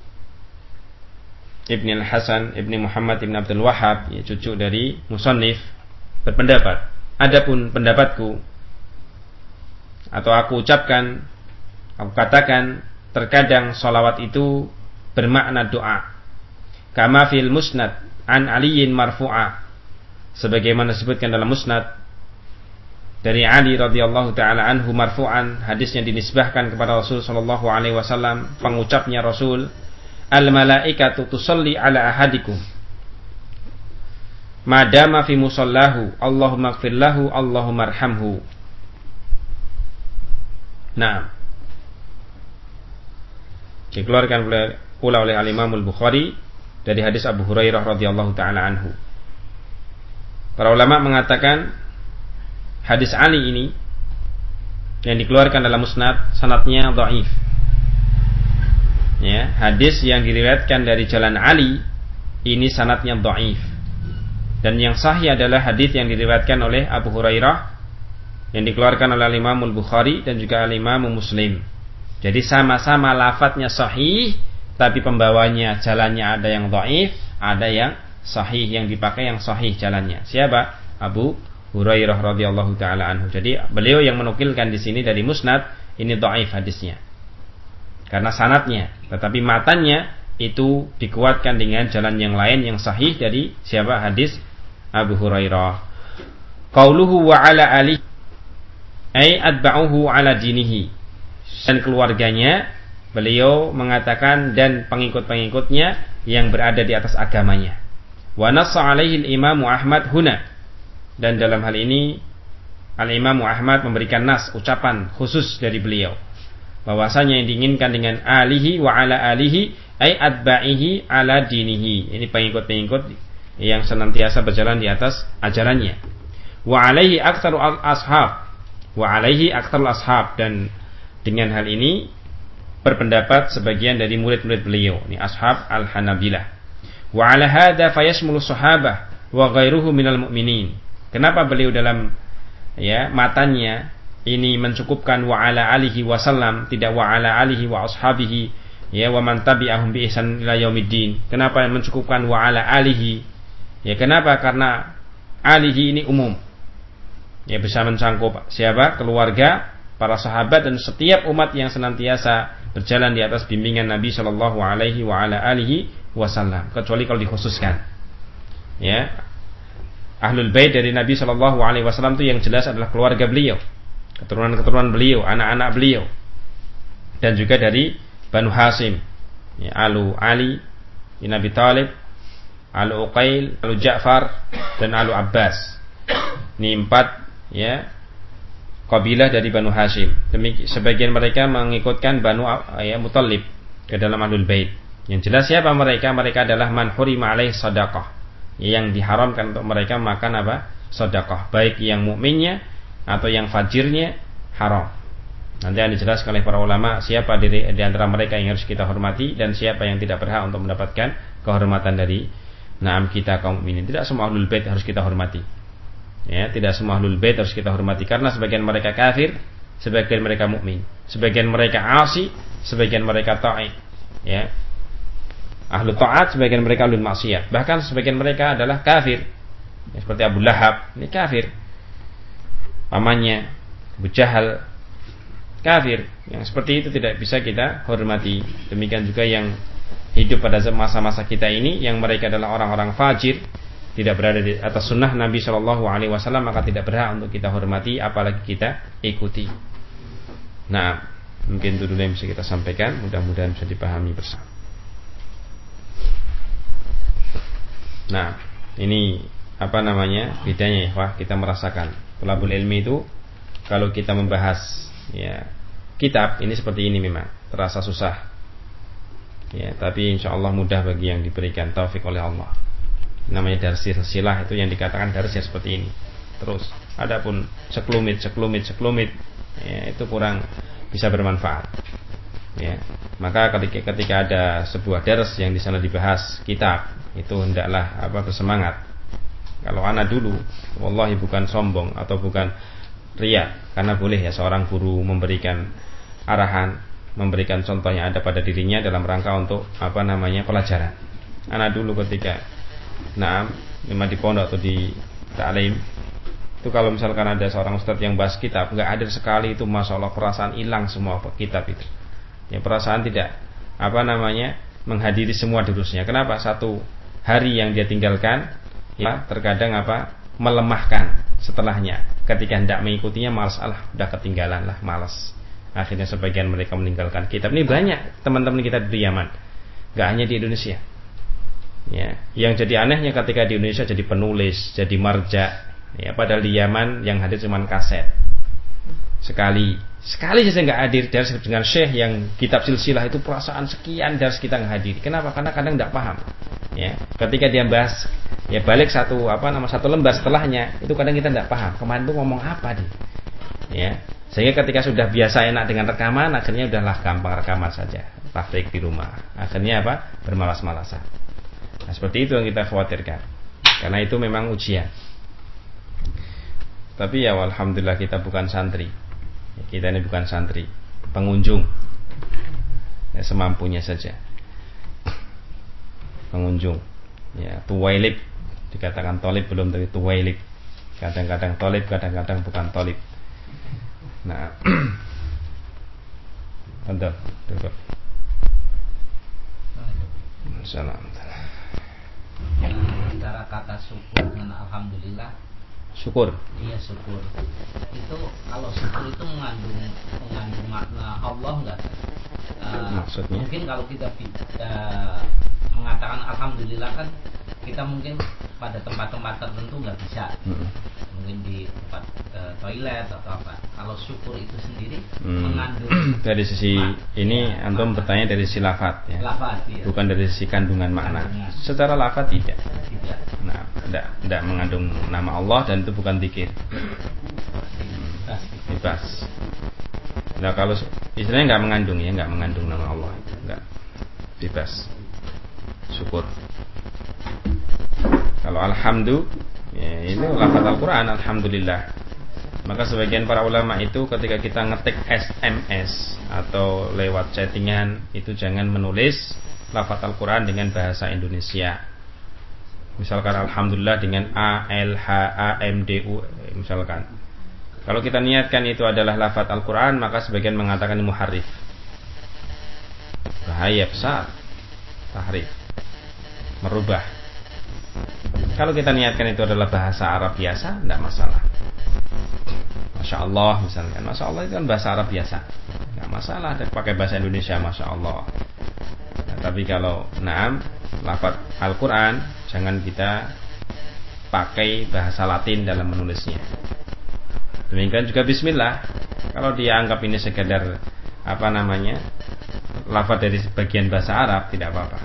Ibn al-Hasan Ibn Muhammad Ibn Abdul Wahhab, ya, cucu dari musannif, berpendapat, adapun pendapatku atau aku ucapkan, aku katakan, terkadang salawat itu bermakna doa. Kama fil musnad an Aliyin marfu'a, sebagaimana disebutkan dalam musnad dari Ali radhiyallahu taala anhu marfu'an, hadisnya dinisbahkan kepada Rasul sallallahu alaihi wasallam, pengucapnya Rasul, al malaikatu tusalli ala ahadikum madama fi musallahu Allahumma ighfir lahu Allahumma arhamhu. Nah, dikeluarkan pula oleh Al-Imam Al-Bukhari dari hadis Abu Hurairah radhiyallahu taala anhu. Para ulama mengatakan hadis Ali ini yang dikeluarkan dalam Musnad sanadnya dhaif. Ya, hadis yang diriwayatkan dari jalan Ali ini sanadnya dhaif. Dan yang sahih adalah hadis yang diriwayatkan oleh Abu Hurairah yang dikeluarkan oleh Imam Al-Bukhari dan juga Imam Muslim. Jadi sama-sama lafadznya sahih, tapi pembawanya jalannya ada yang dhaif, ada yang sahih, yang dipakai yang sahih jalannya. Siapa? Abu Hurairah radhiyallahu taala anhu. Jadi beliau yang menukilkan di sini dari Musnad ini dhaif hadisnya. Karena sanadnya, tetapi matanya itu dikuatkan dengan jalan yang lain yang sahih dari siapa? Hadis Abu Hurairah. Qauluhu wa ala alihi ay atba'uhu ala dinihi. Dan keluarganya beliau mengatakan dan pengikut-pengikutnya yang berada di atas agamanya. Wa nassa alaihi al-Imam Ahmad huna. Dan dalam hal ini Al-Imam Ahmad memberikan nas, ucapan khusus dari beliau, bahwasanya yang diinginkan dengan alihi wa ala alihi ay atba'ihi ala dinihi. Ini pengikut-pengikut yang senantiasa berjalan di atas ajarannya. Wa alaihi aktsarul ashab. Wa alaihi aktsarul ashab, dan dengan hal ini berpendapat sebagian dari murid-murid beliau, ini ashab al-Hanabilah. Wa ala hadza fayashmulu sahabah wa ghairuhu minal mu'minin. Kenapa beliau dalam matanya ini mencukupkan wa ala alihi wasallam, tidak wa ala alihi wa ashabihi wa man tabi'ahum bi ihsan ila yaumiddin. Kenapa mencukupkan wa ala alihi? Kenapa? Karena alihi ini umum. Bisa mencangkup siapa? Keluarga, para sahabat, dan setiap umat yang senantiasa berjalan di atas bimbingan Nabi sallallahu alaihi wa ala alihi wasallam, kecuali kalau dikhususkan. Ahlul bait dari Nabi sallallahu alaihi wasallam itu yang jelas adalah keluarga beliau, keturunan-keturunan beliau, anak-anak beliau, dan juga dari Banu Hashim, Alu Ali bin Abi Thalib, Alu Uqail, Alu Ja'far, dan Alu Abbas. Ini 4 kabilah dari Banu Hashim. Sebagian mereka mengikutkan Banu Muttalib ke dalam Ahlul Bait. Yang jelas siapa mereka? Mereka adalah man hurima alaih sadaqah, yang diharamkan untuk mereka makan sedekah, baik yang mukminnya atau yang fajirnya haram. Nanti akan dijelaskan oleh para ulama siapa di antara mereka yang harus kita hormati dan siapa yang tidak berhak untuk mendapatkan kehormatan dari kita kaum mukminin. Tidak semua Ahlul Bait harus kita hormati. Tidak semua Ahlul Bait harus kita hormati, karena sebagian mereka kafir, sebagian mereka mukmin, sebagian mereka asi, sebagian mereka ta'i. Ahlu ta'at, sebagian mereka ahlul maksiyat, bahkan sebagian mereka adalah kafir, seperti Abu Lahab, ini kafir, pamannya Abu Jahal kafir. Yang seperti itu tidak bisa kita hormati. Demikian juga yang hidup pada masa-masa kita ini, yang mereka adalah orang-orang fajir, tidak berada di atas sunnah Nabi Shallallahu Alaihi Wasallam, maka tidak berhak untuk kita hormati, apalagi kita ikuti. Nah, mungkin itu dulu yang bisa kita sampaikan, mudah-mudahan bisa dipahami bersama. Nah, ini bedanya kita merasakan thalabul ilmi itu, kalau kita membahas kitab ini seperti ini memang terasa susah, tapi insyaallah mudah bagi yang diberikan taufik oleh Allah. Namanya darsi silsilah itu yang dikatakan darsi seperti ini. Terus adapun sekelumit itu kurang bisa bermanfaat. Maka ketika ada sebuah dars yang di sana dibahas kitab, itu hendaklah bersemangat. Kalau ana dulu, wallahi bukan sombong atau bukan riya, karena boleh seorang guru memberikan arahan, memberikan contoh yang ada pada dirinya dalam rangka untuk pelajaran. Ana dulu ketika memang di pondok atau di ta'lim itu, kalau misalkan ada seorang ustadz yang bahas kitab, nggak hadir sekali, itu masya Allah perasaan hilang semua kitab itu. Perasaan tidak menghadiri semua durusnya. Kenapa? Satu hari yang dia tinggalkan terkadang melemahkan setelahnya. Ketika hendak mengikutinya malas, udah ketinggalan lah, malas. Akhirnya sebagian mereka meninggalkan kitab. Ini banyak teman-teman kita di Yaman, nggak hanya di Indonesia. Yang jadi anehnya ketika di Indonesia jadi penulis, jadi marja, padahal di Yaman yang hadir cuma kaset. sekali saja nggak hadir dars dengan syekh yang kitab silsilah itu perasaan sekian dars kita nggak hadir. Kenapa? Karena kadang nggak paham. Ya, ketika dia bahas ya balik satu lembar setelahnya itu kadang kita nggak paham. Kemarin tuh ngomong apa dia? Ya, sehingga ketika sudah biasa enak dengan rekaman, akhirnya udahlah gampang rekaman saja, praktik di rumah. Akhirnya apa? Bermalas-malasan. Nah, seperti itu yang kita khawatirkan. Karena itu memang ujian. Tapi ya alhamdulillah kita bukan santri. Kita ini bukan santri, pengunjung. Ya, semampunya saja. Pengunjung. Ya, tuwailib dikatakan tolib belum dari tuwailib. Kadang-kadang tolib, kadang-kadang bukan tolib. Nah, ada. Assalamualaikum. Antara kata syukur dengan alhamdulillah. Syukur. Iya, syukur. Itu kalau syukur itu mengandung makna Allah enggak? Maksudnya? Mungkin kalau kita mengatakan alhamdulillah kan kita mungkin pada tempat-tempat tertentu nggak bisa. Mungkin di tempat toilet atau apa. Kalau syukur itu sendiri mengandung dari sisi ini antum bertanya dari sisi lafaz ya. Lafaz, iya. Bukan dari sisi kandungan makna. Secara lafaz tidak. Nah, tidak mengandung nama Allah dan itu bukan zikir. Bebas. Nah, kalau istilahnya nggak mengandung nama Allah, nggak. Bebas. Syukur. Kalau alhamdulillah, ya itu lafaz Al-Quran alhamdulillah. Maka sebagian para ulama itu ketika kita ngetik SMS atau lewat chattingan itu jangan menulis lafaz Al-Quran dengan bahasa Indonesia. Misalkan alhamdulillah dengan ALHAMDU misalkan. Kalau kita niatkan itu adalah lafaz Al-Quran, maka sebagian mengatakan ini muharrif. Bahaya besar. Tahrif. Merubah. Kalau kita niatkan itu adalah bahasa Arab biasa, tidak masalah. Masya Allah misalkan, Masya Allah itu kan bahasa Arab biasa, tidak masalah. Pakai bahasa Indonesia, Masya Allah. Nah, tapi kalau lafaz Al-Quran, jangan kita pakai bahasa Latin dalam menulisnya. Demikian juga Bismillah. Kalau dia anggap ini sekedar lafaz dari bagian bahasa Arab, tidak apa-apa.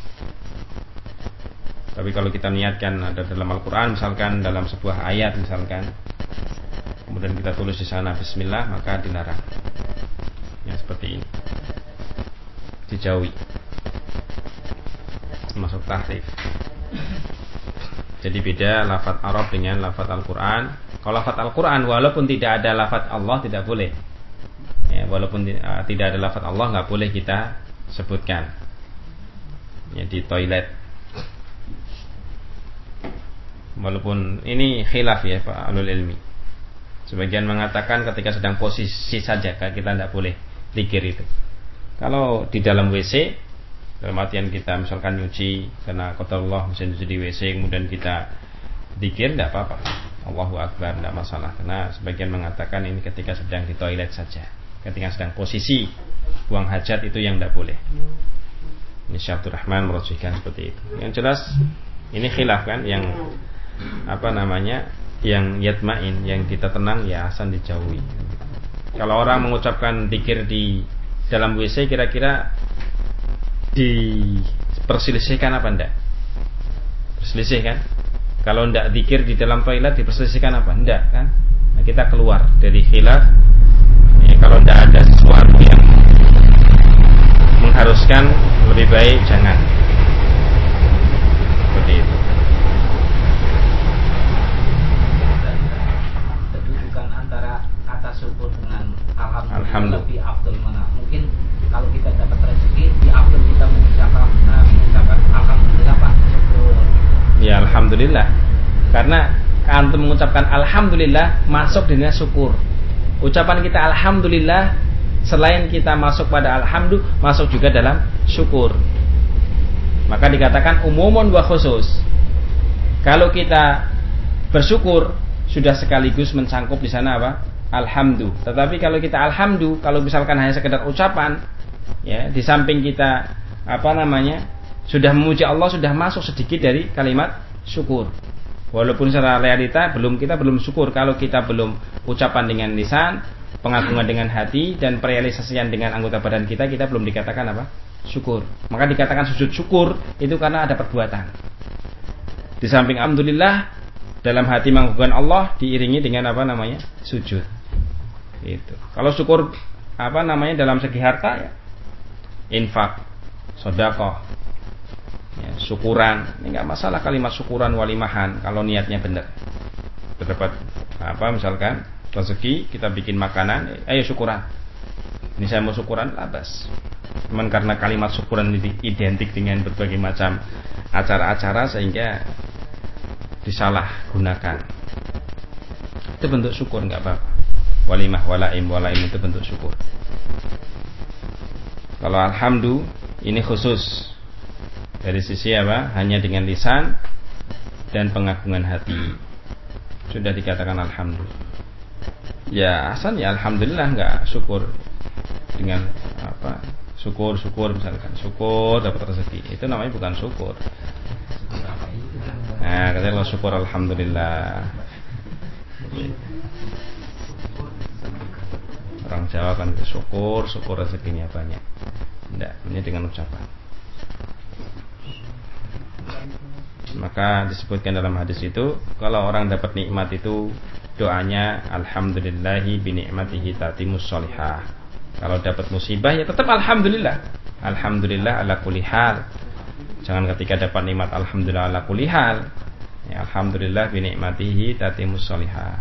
Tapi kalau kita niatkan ada dalam Al-Quran, misalkan dalam sebuah ayat misalkan, kemudian kita tulis di sana Bismillah, maka dilarang. Ya seperti ini, dijauhi, masuk tahrif. Jadi beda lafaz Arab dengan lafaz Al-Quran. Kalau lafaz Al-Quran walaupun tidak ada lafaz Allah tidak boleh. Ya, walaupun tidak ada lafaz Allah nggak boleh kita sebutkan. Ya, di toilet. Walaupun ini khilaf ya Pak Alul Ilmi. Sebagian mengatakan ketika sedang posisi saja kita tidak boleh zikir itu. Kalau di dalam WC, dalam artian kita misalkan nyuci karena qadarullah misalnya nyuci di WC kemudian kita zikir tidak apa-apa. Allahu Akbar tidak masalah. Karena sebagian mengatakan ini ketika sedang di toilet saja. Ketika sedang posisi buang hajat itu yang tidak boleh. Ini Syekh Abdul Rahman merujukkan seperti itu. Yang jelas ini khilaf kan yang yang yatmain, yang kita tenang ya asan dijauhi. Kalau orang mengucapkan zikir di dalam WC kira-kira diperselisihkan apa enggak? Perselisih kan? Kalau enggak zikir di dalam toilet diperselisihkan apa? Enggak kan? Nah, kita keluar dari khilaf. Ya, kalau enggak ada sesuatu yang mengharuskan, lebih baik jangan. Seperti itu. Syukur dengan alhamdulillah lebih afdal mana? Mungkin kalau kita dapat rezeki di afdal kita mengucapkan alhamdulillah Pak, syukur. Ya alhamdulillah. Karena antum mengucapkan alhamdulillah masuk dengan syukur. Ucapan kita alhamdulillah selain kita masuk pada alhamdulillah masuk juga dalam syukur. Maka dikatakan umumun wa khusus. Kalau kita bersyukur sudah sekaligus mencangkup di sana apa? Alhamdulillah. Tetapi kalau kita alhamdulillah, kalau misalkan hanya sekedar ucapan, ya di samping kita sudah memuji Allah, sudah masuk sedikit dari kalimat syukur. Walaupun secara realita kita belum syukur kalau kita belum ucapan dengan lisan, pengagungan dengan hati dan perealisasian dengan anggota badan kita, kita belum dikatakan apa? Syukur. Maka dikatakan sujud syukur itu karena ada perbuatan. Di samping alhamdulillah, dalam hati mengagungkan Allah diiringi dengan apa namanya? Sujud. Itu. Kalau syukur apa namanya dalam segi harta ya, infak, sedekah, ya, syukuran. Ini enggak masalah kalimat syukuran walimahan kalau niatnya benar. Terdapat apa misalkan rezeki kita bikin makanan, ayo syukuran. Ini saya mau syukuran, labas. Cuman karena kalimat syukuran ini identik dengan berbagai macam acara-acara sehingga disalah gunakan. Itu bentuk syukur, enggak apa-apa. Walimah walaim itu bentuk syukur. Kalau alhamdu ini khusus dari sisi apa? Hanya dengan lisan dan pengagungan hati. Sudah dikatakan alhamdulillah. Ya asal ya alhamdulillah, enggak syukur dengan apa? Syukur misalkan. Syukur dapat rezeki. Itu namanya bukan syukur. Nah, katanya kalau syukur alhamdulillah. Orang Jawa kan syukur rezekinya banyak. Tidak, ini dengan ucapan. Maka disebutkan dalam hadis itu, kalau orang dapat nikmat itu doanya alhamdulillahi bi ni'matihi tatimus sholihah. Kalau dapat musibah ya tetap alhamdulillah. Alhamdulillah ala kulli hal. Jangan ketika dapat nikmat alhamdulillah ala kulli hal. Ya, alhamdulillah bi ni'matihi tatimus sholihah.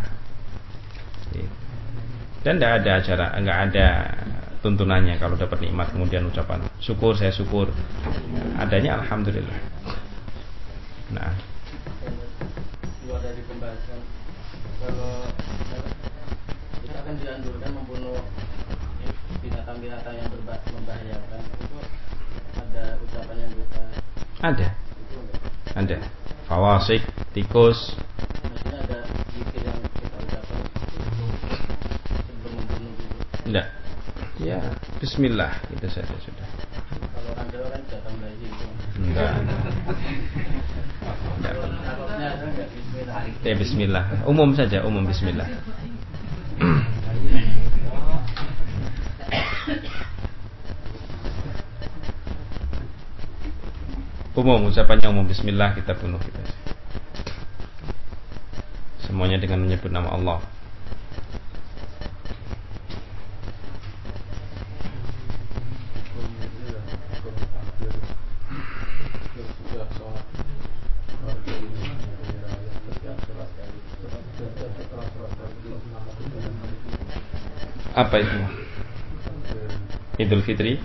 Dan enggak ada tuntunannya kalau dapat nikmat kemudian ucapan syukur, saya syukur. Adanya alhamdulillah. Nah, keluar dari pembahasan, kalau kita akan dianjurkan membunuh binatang-binatang yang membahayakan, itu ada ucapan yang kita ada fawasik, tikus. Maksudnya ada zikir yang kita ucapkan sebelum membunuh gitu. Enggak. Ya, bismillah itu saja sudah. Kalau orang Jawa kan tidak tambah itu. Enggak. Sebabnya ada enggak bismillah? Ya bismillah. Umum saja, umum bismillah. Umum, ucapannya umum, bismillah kita bunuh kita. Semuanya dengan menyebut nama Allah. Apa itu? Idul Fitri?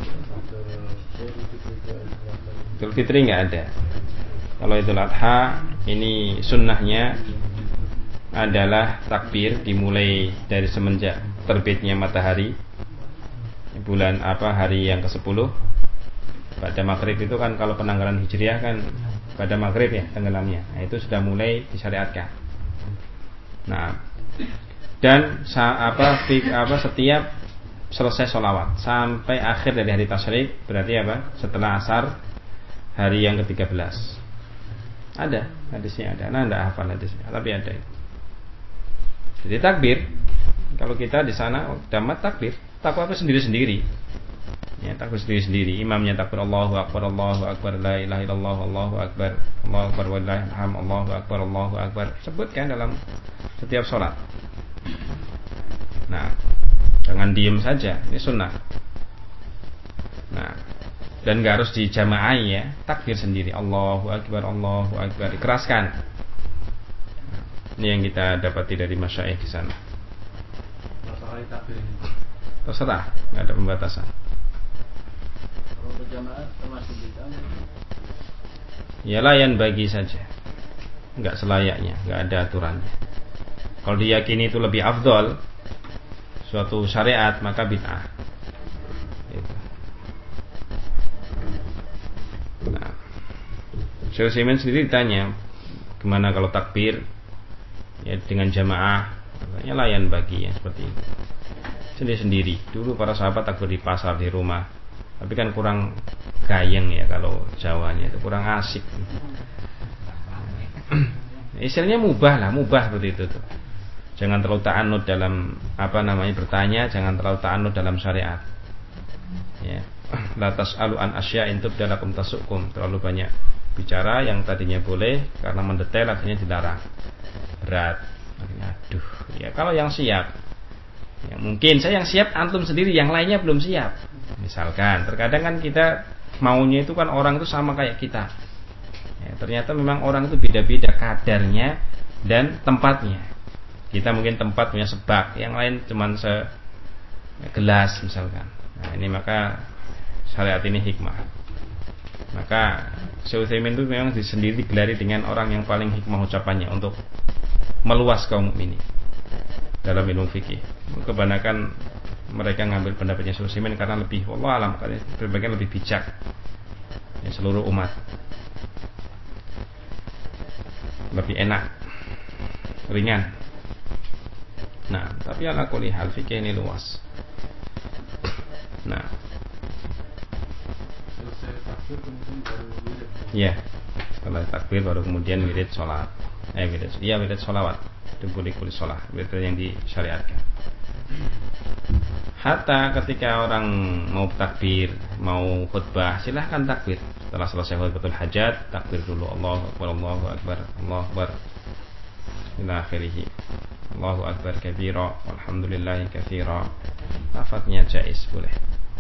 Idul Fitri nggak ada. Kalau Idul Adha ini sunnahnya adalah takbir dimulai dari semenjak terbitnya matahari bulan hari yang ke-10 pada maghrib. Itu kan kalau penanggalan hijriah kan pada maghrib ya tenggelamnya. Nah, itu sudah mulai disyariatkan. Nah, dan setiap selesai sholawat sampai akhir dari hari tasyrik, berarti apa? Setelah asar hari yang ke-13. Ada hadisnya ada. Nah, enggak hafal hadisnya, tapi ada. Jadi takbir, kalau kita di sana damat takbir sendiri-sendiri. Ya, takbir sendiri-sendiri. Imamnya takbir Allahu akbar, la ilaha illallah, Allahu akbar walillahil hamd, Allahu akbar. Sebutkan dalam setiap sholat. Nah, jangan diem saja, ini sunnah. Nah, dan gak harus dijamaai ya, takbir sendiri, Allahu akbar, dikeraskan. Ini yang kita dapati dari masyayikh di sana. Masalah takbir ini terserah, nggak ada pembatasan. kalau berjamaah termasuk bisa? Ya layan bagi saja, nggak selayaknya, nggak ada aturannya. Kalau diyakini itu lebih afdol suatu syariat, maka bid'ah. Gitu. Nah, Syekh Utsaimin sendiri ditanya, gimana kalau takbir ya dengan jamaah? Katanya layan bagi yang seperti itu. Sendiri-sendiri. Dulu para sahabat takbir di pasar, di rumah. Tapi kan kurang gayeng ya kalau Jawanya, itu kurang asik. Istilahnya mubah seperti itu tuh. Jangan terlalu ta'annud dalam bertanya, jangan terlalu ta'annud dalam syariat. Ya. La tas'alu an asya'in tubdalakum tasukum. Terlalu banyak bicara yang tadinya boleh karena mendetail akhirnya dilarang. Berat. Akhirnya aduh. Ya kalau yang siap, ya, mungkin saya yang siap, antum sendiri yang lainnya belum siap. Misalkan, terkadang kan kita maunya itu kan orang itu sama kayak kita. Ya, ternyata memang orang itu beda-beda kadarnya dan tempatnya. Kita mungkin tempat punya sebak, yang lain cuma segelas misalkan. Nah, ini maka syariat ini hikmah. Maka Syekh Utsaimin itu memang sendiri digelari dengan orang yang paling hikmah ucapannya untuk meluas kaum mukminin dalam ilmu fikih. Kebanyakan mereka ngambil pendapatnya Syekh Utsaimin karena lebih wallah alam, berbagian lebih bijak ya, seluruh umat. Lebih enak, ringan. Nah, tapi ala kulli hal fikih ini luas. Nah, ya, setelah takbir baru kemudian wirid sholat. Wirid sholawat. Itu boleh sholat. Wirid yang disyariatkan. Hatta ketika orang mau takbir, mau khutbah, silahkan takbir. Setelah selesai khutbatul hajat, takbir dulu. Allahu Akbar, Allahu Akbar, Allahu Akbar. Ila akhirih. Allahu Akbar kabira, walhamdulillahi katsira. Lafadznya jaiz, boleh.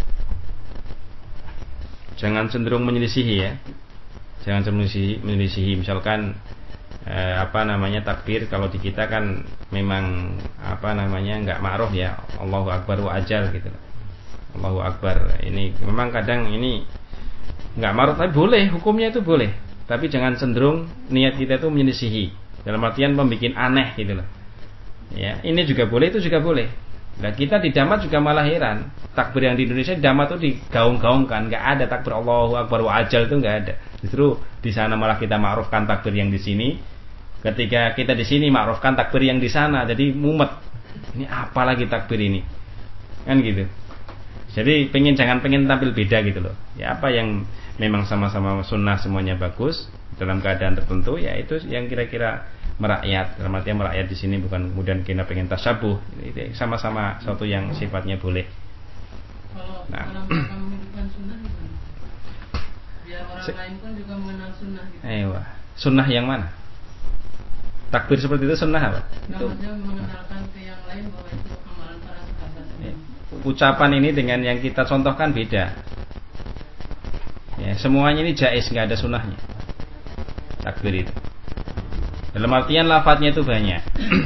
Jangan cenderung menyelisihi ya. Jangan menyelisihi. Misalkan takbir kalau di kita kan memang enggak ma'ruf ya. Allahu Akbar wa ajal gitu. Allahu Akbar ini memang kadang ini enggak ma'ruf, tapi boleh, hukumnya itu boleh. Tapi jangan cenderung niat kita itu menyelisihi. Dalam artian membuat aneh gitu loh. Ya, ini juga boleh, itu juga boleh. Nah, kita di Damat juga malah heran. Takbir yang di Indonesia di Damat itu digaung-gaungkan, enggak ada takbir Allahu Akbar wa ajal itu enggak ada. Justru di sana malah kita ma'rufkan takbir yang di sini. Ketika kita di sini ma'rufkan takbir yang di sana, jadi mumet. Ini apa lagi takbir ini? Kan gitu. Jadi jangan pengen tampil beda gitu loh. Ya apa yang memang sama-sama sunnah semuanya bagus dalam keadaan tertentu, ya itu yang kira-kira merakyat. Dalam artian merakyat di sini bukan kemudian kita pengen tasyabuh. Itu sama-sama suatu yang sifatnya boleh. Kalau dalam rangka menghidupkan sunnah gitu, biar orang lain pun juga mengenal sunnah gitu. Sunnah yang mana? Takbir seperti itu sunnah apa? Itu mengenalkan ke yang lain bahwa itu amalan para sahabat. Ucapan ini dengan yang kita contohkan beda. Ya, semuanya ini jaiz, nggak ada sunnahnya. Takbir itu. Dalam artian lafadznya itu banyak.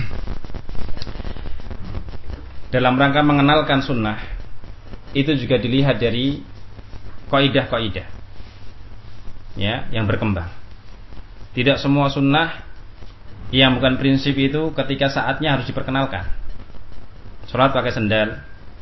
Dalam rangka mengenalkan sunnah, itu juga dilihat dari kaidah-kaidah ya, yang berkembang. Tidak semua sunnah yang bukan prinsip itu ketika saatnya harus diperkenalkan. Sholat pakai sendal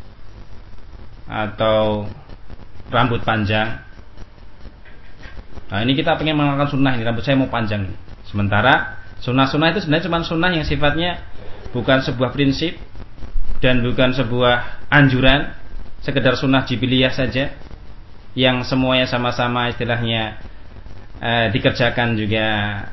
atau rambut panjang. Nah, ini kita pengen mengenalkan sunnah, ini rambut saya mau panjang. Sementara sunnah-sunnah itu sebenarnya cuma sunnah yang sifatnya bukan sebuah prinsip dan bukan sebuah anjuran, sekedar sunnah jibiliyah saja, yang semuanya sama-sama istilahnya dikerjakan juga.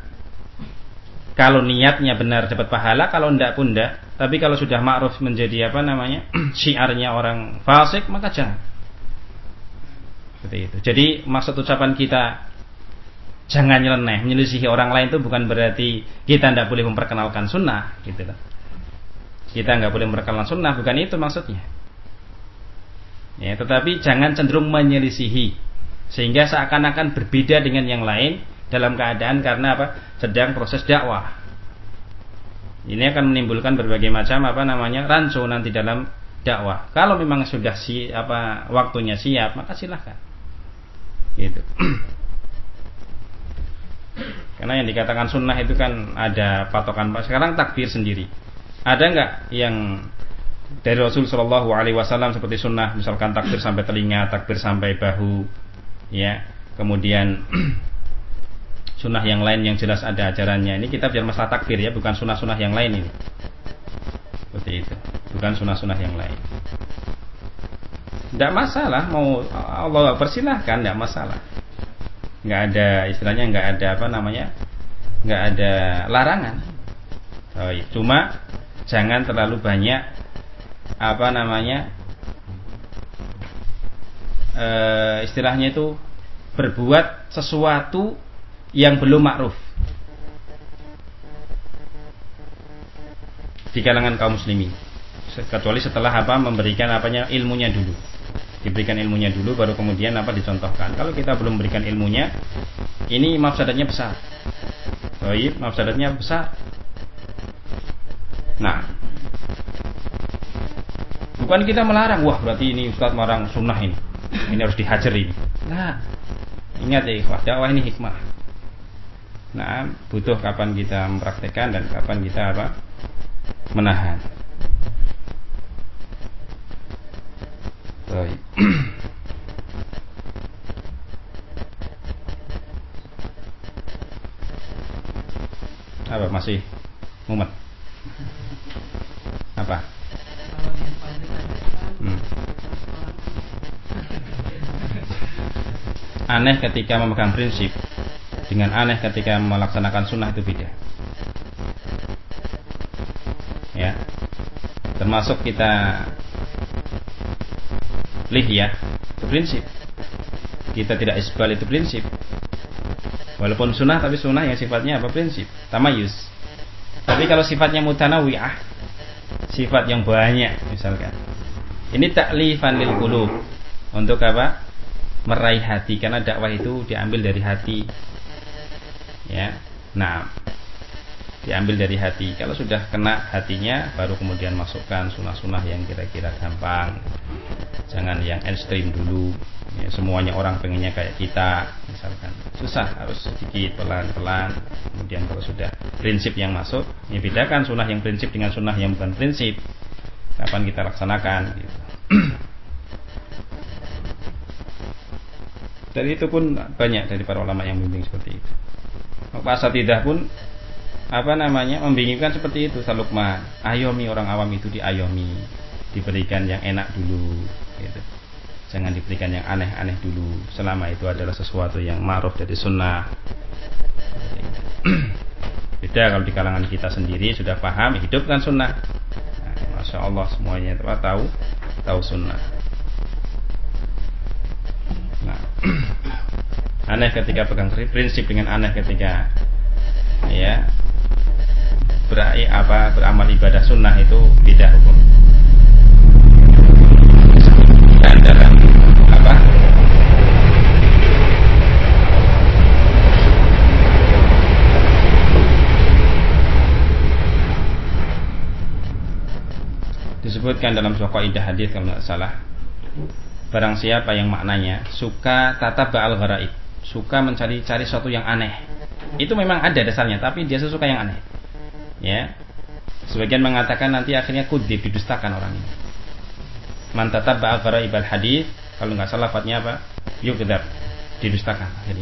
Kalau niatnya benar dapat pahala, kalau enggak pun enggak. Tapi kalau sudah ma'ruf menjadi syiarnya orang fasik, maka jangan. Seperti itu. Jadi maksud ucapan kita jangan nyeleneh, menyelisihi orang lain itu bukan berarti kita tidak boleh memperkenalkan sunnah, gitu loh. Kita nggak boleh memperkenalkan sunnah, bukan itu maksudnya. Ya, tetapi jangan cenderung menyelisihi sehingga seakan-akan berbeda dengan yang lain dalam keadaan karena sedang proses dakwah. Ini akan menimbulkan berbagai macam rancu nanti dalam dakwah. Kalau memang sudah waktunya siap, maka silahkan. Gitu. Karena yang dikatakan sunnah itu kan ada patokan. Sekarang takbir sendiri, ada nggak yang dari Rasul Shallallahu Alaihi Wasallam seperti sunnah, misalkan takbir sampai telinga, takbir sampai bahu, ya. Kemudian sunnah yang lain yang jelas ada ajarannya. Ini kita biar masalah takbir ya, bukan sunnah-sunnah yang lain ini. Seperti itu, bukan sunnah-sunnah yang lain. Tidak masalah, mau Allah persilahkan, tidak masalah. Nggak ada istilahnya, nggak ada nggak ada larangan. Cuma jangan terlalu banyak istilahnya itu berbuat sesuatu yang belum ma'ruf di kalangan kaum muslimin, kecuali setelah memberikan ilmunya dulu. Diberikan ilmunya dulu baru kemudian dicontohkan. Kalau kita belum berikan ilmunya, ini mafsadatnya besar. Mafsadatnya besar. Nah, bukan kita melarang, wah berarti ini ustaz melarang sunnah ini harus dihajar ini. Nah, ingat ya ikhwah, dakwah ini hikmah. Nah, butuh kapan kita mempraktekkan dan kapan kita menahan. Baik. Apa masih mumet? Apa? Aneh ketika memegang prinsip dengan aneh ketika melaksanakan sunnah itu beda. Ya, termasuk kita lihyah itu prinsip. Kita tidak isbal itu prinsip. Walaupun sunnah tapi sunnah yang sifatnya prinsip tamayus. Tapi kalau sifatnya mutanawwi'ah, sifat yang banyak misalkan, ini ta'lifan lil qulub, untuk meraih hati, karena dakwah itu diambil dari hati. Ya. Nah, diambil dari hati. Kalau sudah kena hatinya baru kemudian masukkan sunnah-sunnah yang kira-kira gampang. Jangan yang ekstrim dulu. Ya, semuanya orang pengennya kayak kita misalkan. Susah, harus sedikit pelan-pelan. Kemudian kalau sudah prinsip yang masuk, ya bedakan sunnah yang prinsip dengan sunnah yang bukan prinsip. Kapan kita laksanakan gitu. Dari itu pun banyak dari para ulama yang membimbing seperti itu. Pak Asatidah pun membingungkan seperti itu. Salukman, ayomi, orang awam itu diayomi, diberikan yang enak dulu gitu. Jangan diberikan yang aneh-aneh dulu, selama itu adalah sesuatu yang ma'ruf dari sunnah. Beda kalau di kalangan kita sendiri sudah paham, hidupkan sunnah. Nah, Masya Allah semuanya tahu sunnah. Nah, aneh ketika pegang prinsip dengan aneh ketika beramal ibadah sunnah itu beda hukum. Dan dalam disebutkan dalam sebuah kaidah hadis kalau tidak salah, barang siapa yang maknanya suka tataba'al gharaib, suka mencari-cari sesuatu yang aneh, itu memang ada dasarnya, tapi dia suka yang aneh. Ya, sebagian mengatakan nanti akhirnya kudzib, didustakan orang ini. Man tatabba'a gharaibal hadis, kalau nggak salah lafadznya yukdzab, didustakan akhirnya.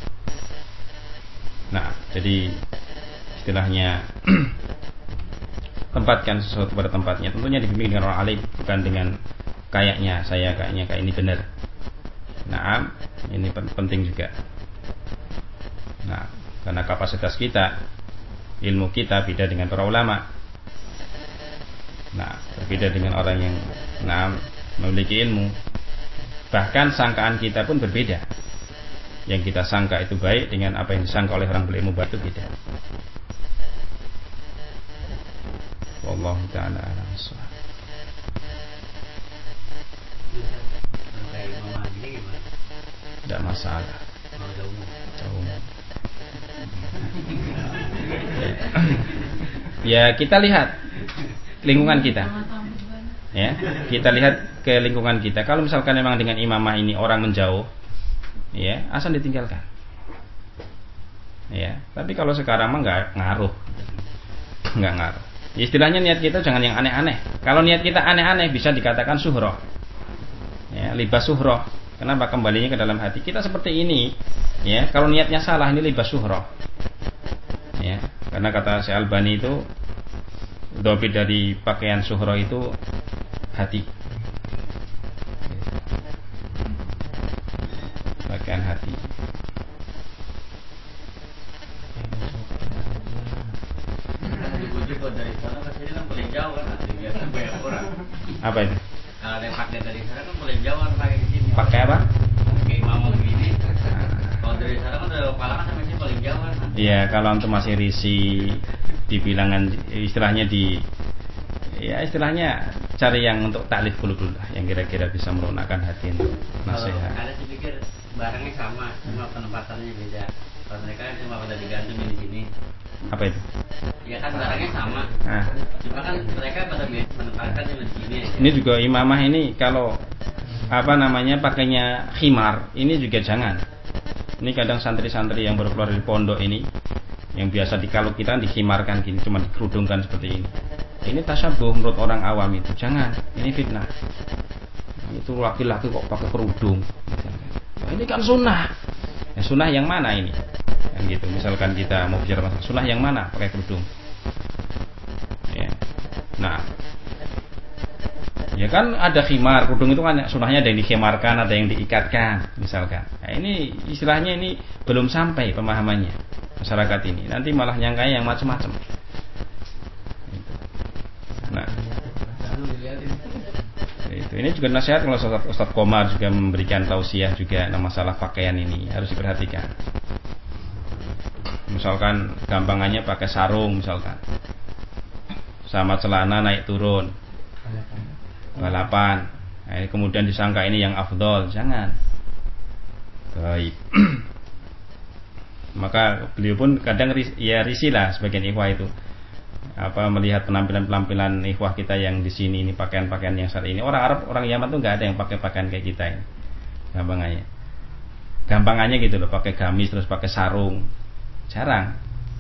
Nah, jadi istilahnya tempatkan sesuatu pada tempatnya, tentunya dibimbing dengan orang alim, bukan dengan kayak ini benar. Nah, ini penting juga. Nah, karena kapasitas kita, ilmu kita beda dengan para ulama. Nah, berbeda dengan orang yang memiliki ilmu. Bahkan sangkaan kita pun berbeda. Yang kita sangka itu baik dengan apa yang disangka oleh orang berilmu baik itu beda. Wallahu ta'ala a'lam. Tidak masalah. Jauh. Ya, kita lihat lingkungan kita. Ya, kita lihat ke lingkungan kita. Kalau misalkan memang dengan imamah ini orang menjauh, ya, asal ditinggalkan. Ya, tapi kalau sekarang mah nggak ngaruh. Istilahnya niat kita jangan yang aneh-aneh. Kalau niat kita aneh-aneh bisa dikatakan suhroh. Ya, libas suhroh. Kenapa? Kembalinya ke dalam hati. Kita seperti ini, ya. Kalau niatnya salah, ini libas suhroh. Ya, karena kata Syekh Albani itu dhabit dari pakaian suhroh itu hati. Pakaian hati. kalau dari sana ke sini kan paling jauh kan, biasa banyak orang. Apa itu? Kalau ada yang pakai dari sana kan paling jauh kan pakai ke sini. Pakai apa? Pakai imam begini. Kalau dari sana kan dari Palangan sampai sini paling jauh kan. Iya, kalau untuk masih risi di bilangan istilahnya istilahnya cari yang untuk taklif dulu lah, yang kira-kira bisa melunakkan hati untuk nasihat. Kalau ada dipikir barangnya sama, cuma penempatannya beda. Kalau mereka kan cuma pada digantungin di sini. Apa itu? Ya kan barangnya sama. Nah, Cuma kan mereka pada menempatkan di sini aja. ini juga imamah ini kalau pakainya khimar, ini juga jangan. Ini kadang santri-santri yang baru keluar dari pondok ini, yang biasa kalau kita dikhimarkan gini, cuma dikerudungkan seperti ini. Ini tasyabuh menurut orang awam itu, jangan. Ini fitnah. Itu laki-laki kok pakai kerudung. Ini kan sunnah. Ya, sunnah yang mana ini? Kan gitu. Misalkan kita mau bicara masalah sunnah yang mana pakai kerudung? Ya. Nah, ya kan ada khimar, kerudung itu kan sunnahnya ada yang dikhimarkan, ada yang diikatkan, misalkan. Nah, ini istilahnya ini belum sampai pemahamannya masyarakat ini. Nanti malah nyangkanya yang macam-macam. Nah, itu ini juga nasihat kalau Ustaz Komar juga memberikan tausiah juga masalah pakaian ini harus diperhatikan. Misalkan gampangannya pakai sarung misalkan, sama celana naik turun, balapan. Nah, ini kemudian disangka ini yang afdol, jangan. Baik. Maka beliau pun kadang risih lah sebagian ikhwah itu. Melihat penampilan ikhwah kita yang di sini ini pakaian-pakaian yang saat ini orang Arab, orang Yaman tuh nggak ada yang pakai pakaian kayak kita ini. Gampangannya gitu loh, pakai gamis terus pakai sarung, jarang.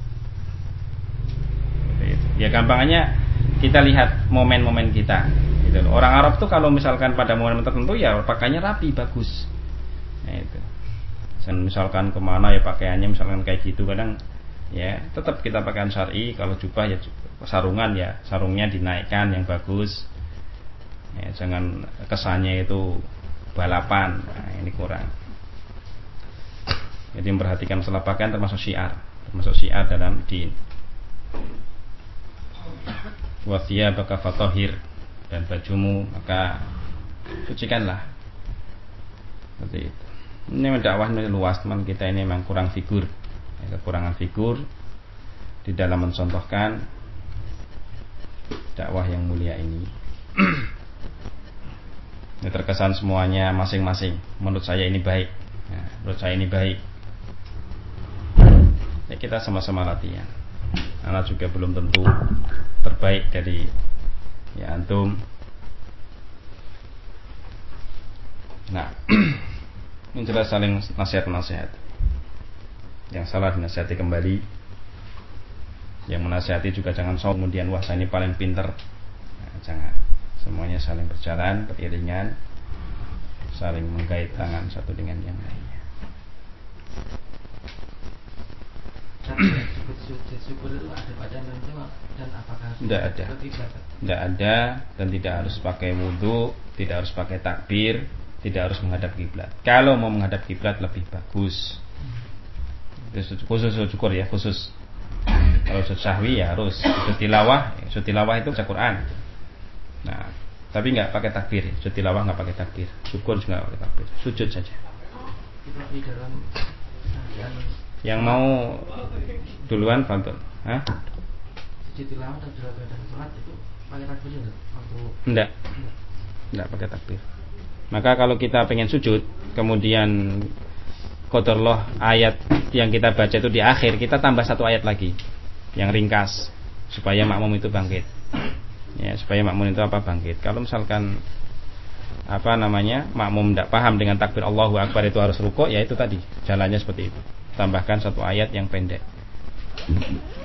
Ya gampangannya kita lihat momen-momen kita. Gitu loh. Orang Arab tuh kalau misalkan pada momen tertentu ya pakainya rapi bagus. Nah, itu. Misalkan kemana ya pakaiannya misalkan kayak gitu kadang. Ya, tetap kita pakaian syar'i. Kalau jubah ya sarungan ya sarungnya dinaikkan yang bagus. Ya, jangan kesannya itu balapan. Nah, ini kurang. Jadi memperhatikan masalah pakaian termasuk syiar dalam din. Wa thiyabaka fatahhir, dan bajumu maka sucikanlah. Seperti itu. Ini dakwah ini luas, teman kita ini memang kurang figur. Kekurangan figur di dalam mencontohkan dakwah yang mulia ini. Ini terkesan semuanya masing-masing. Menurut saya ini baik. Ya, menurut saya ini baik. Ya, kita sama-sama latihan. Anak juga belum tentu terbaik dari ya antum. Nah, ini jelas saling nasihat-nasihat. Yang salah dinasihati kembali, yang menasihati juga jangan sombong kemudian wah saya ini paling pinter. Nah, jangan. Semuanya saling berjalan beriringan, saling menggait tangan satu dengan yang lainnya. Syukur itu ada bacaan dan apakah tidak ada dan tidak harus pakai wudu, tidak harus pakai takbir, tidak harus menghadap kiblat. Kalau mau menghadap kiblat lebih bagus. Khusus syukur ya, khusus. Kalau sujud sahwi ya harus. Sujud tilawah itu baca Quran. Nah, tapi nggak pakai takbir. Sujud tilawah nggak pakai takbir. Syukur juga nggak pakai takbir. Sujud saja. Yang mau duluan Fadl. Sujud tilawah dan sholat itu pakai takbir enggak? Enggak pakai takbir. Maka kalau kita pengen sujud, kemudian qadarullah ayat yang kita baca itu di akhir, kita tambah satu ayat lagi yang ringkas supaya makmum itu bangkit. Ya, supaya makmum itu bangkit. Kalau misalkan makmum tidak paham dengan takbir Allahu Akbar itu harus rukuk, ya itu tadi jalannya seperti itu. Tambahkan satu ayat yang pendek.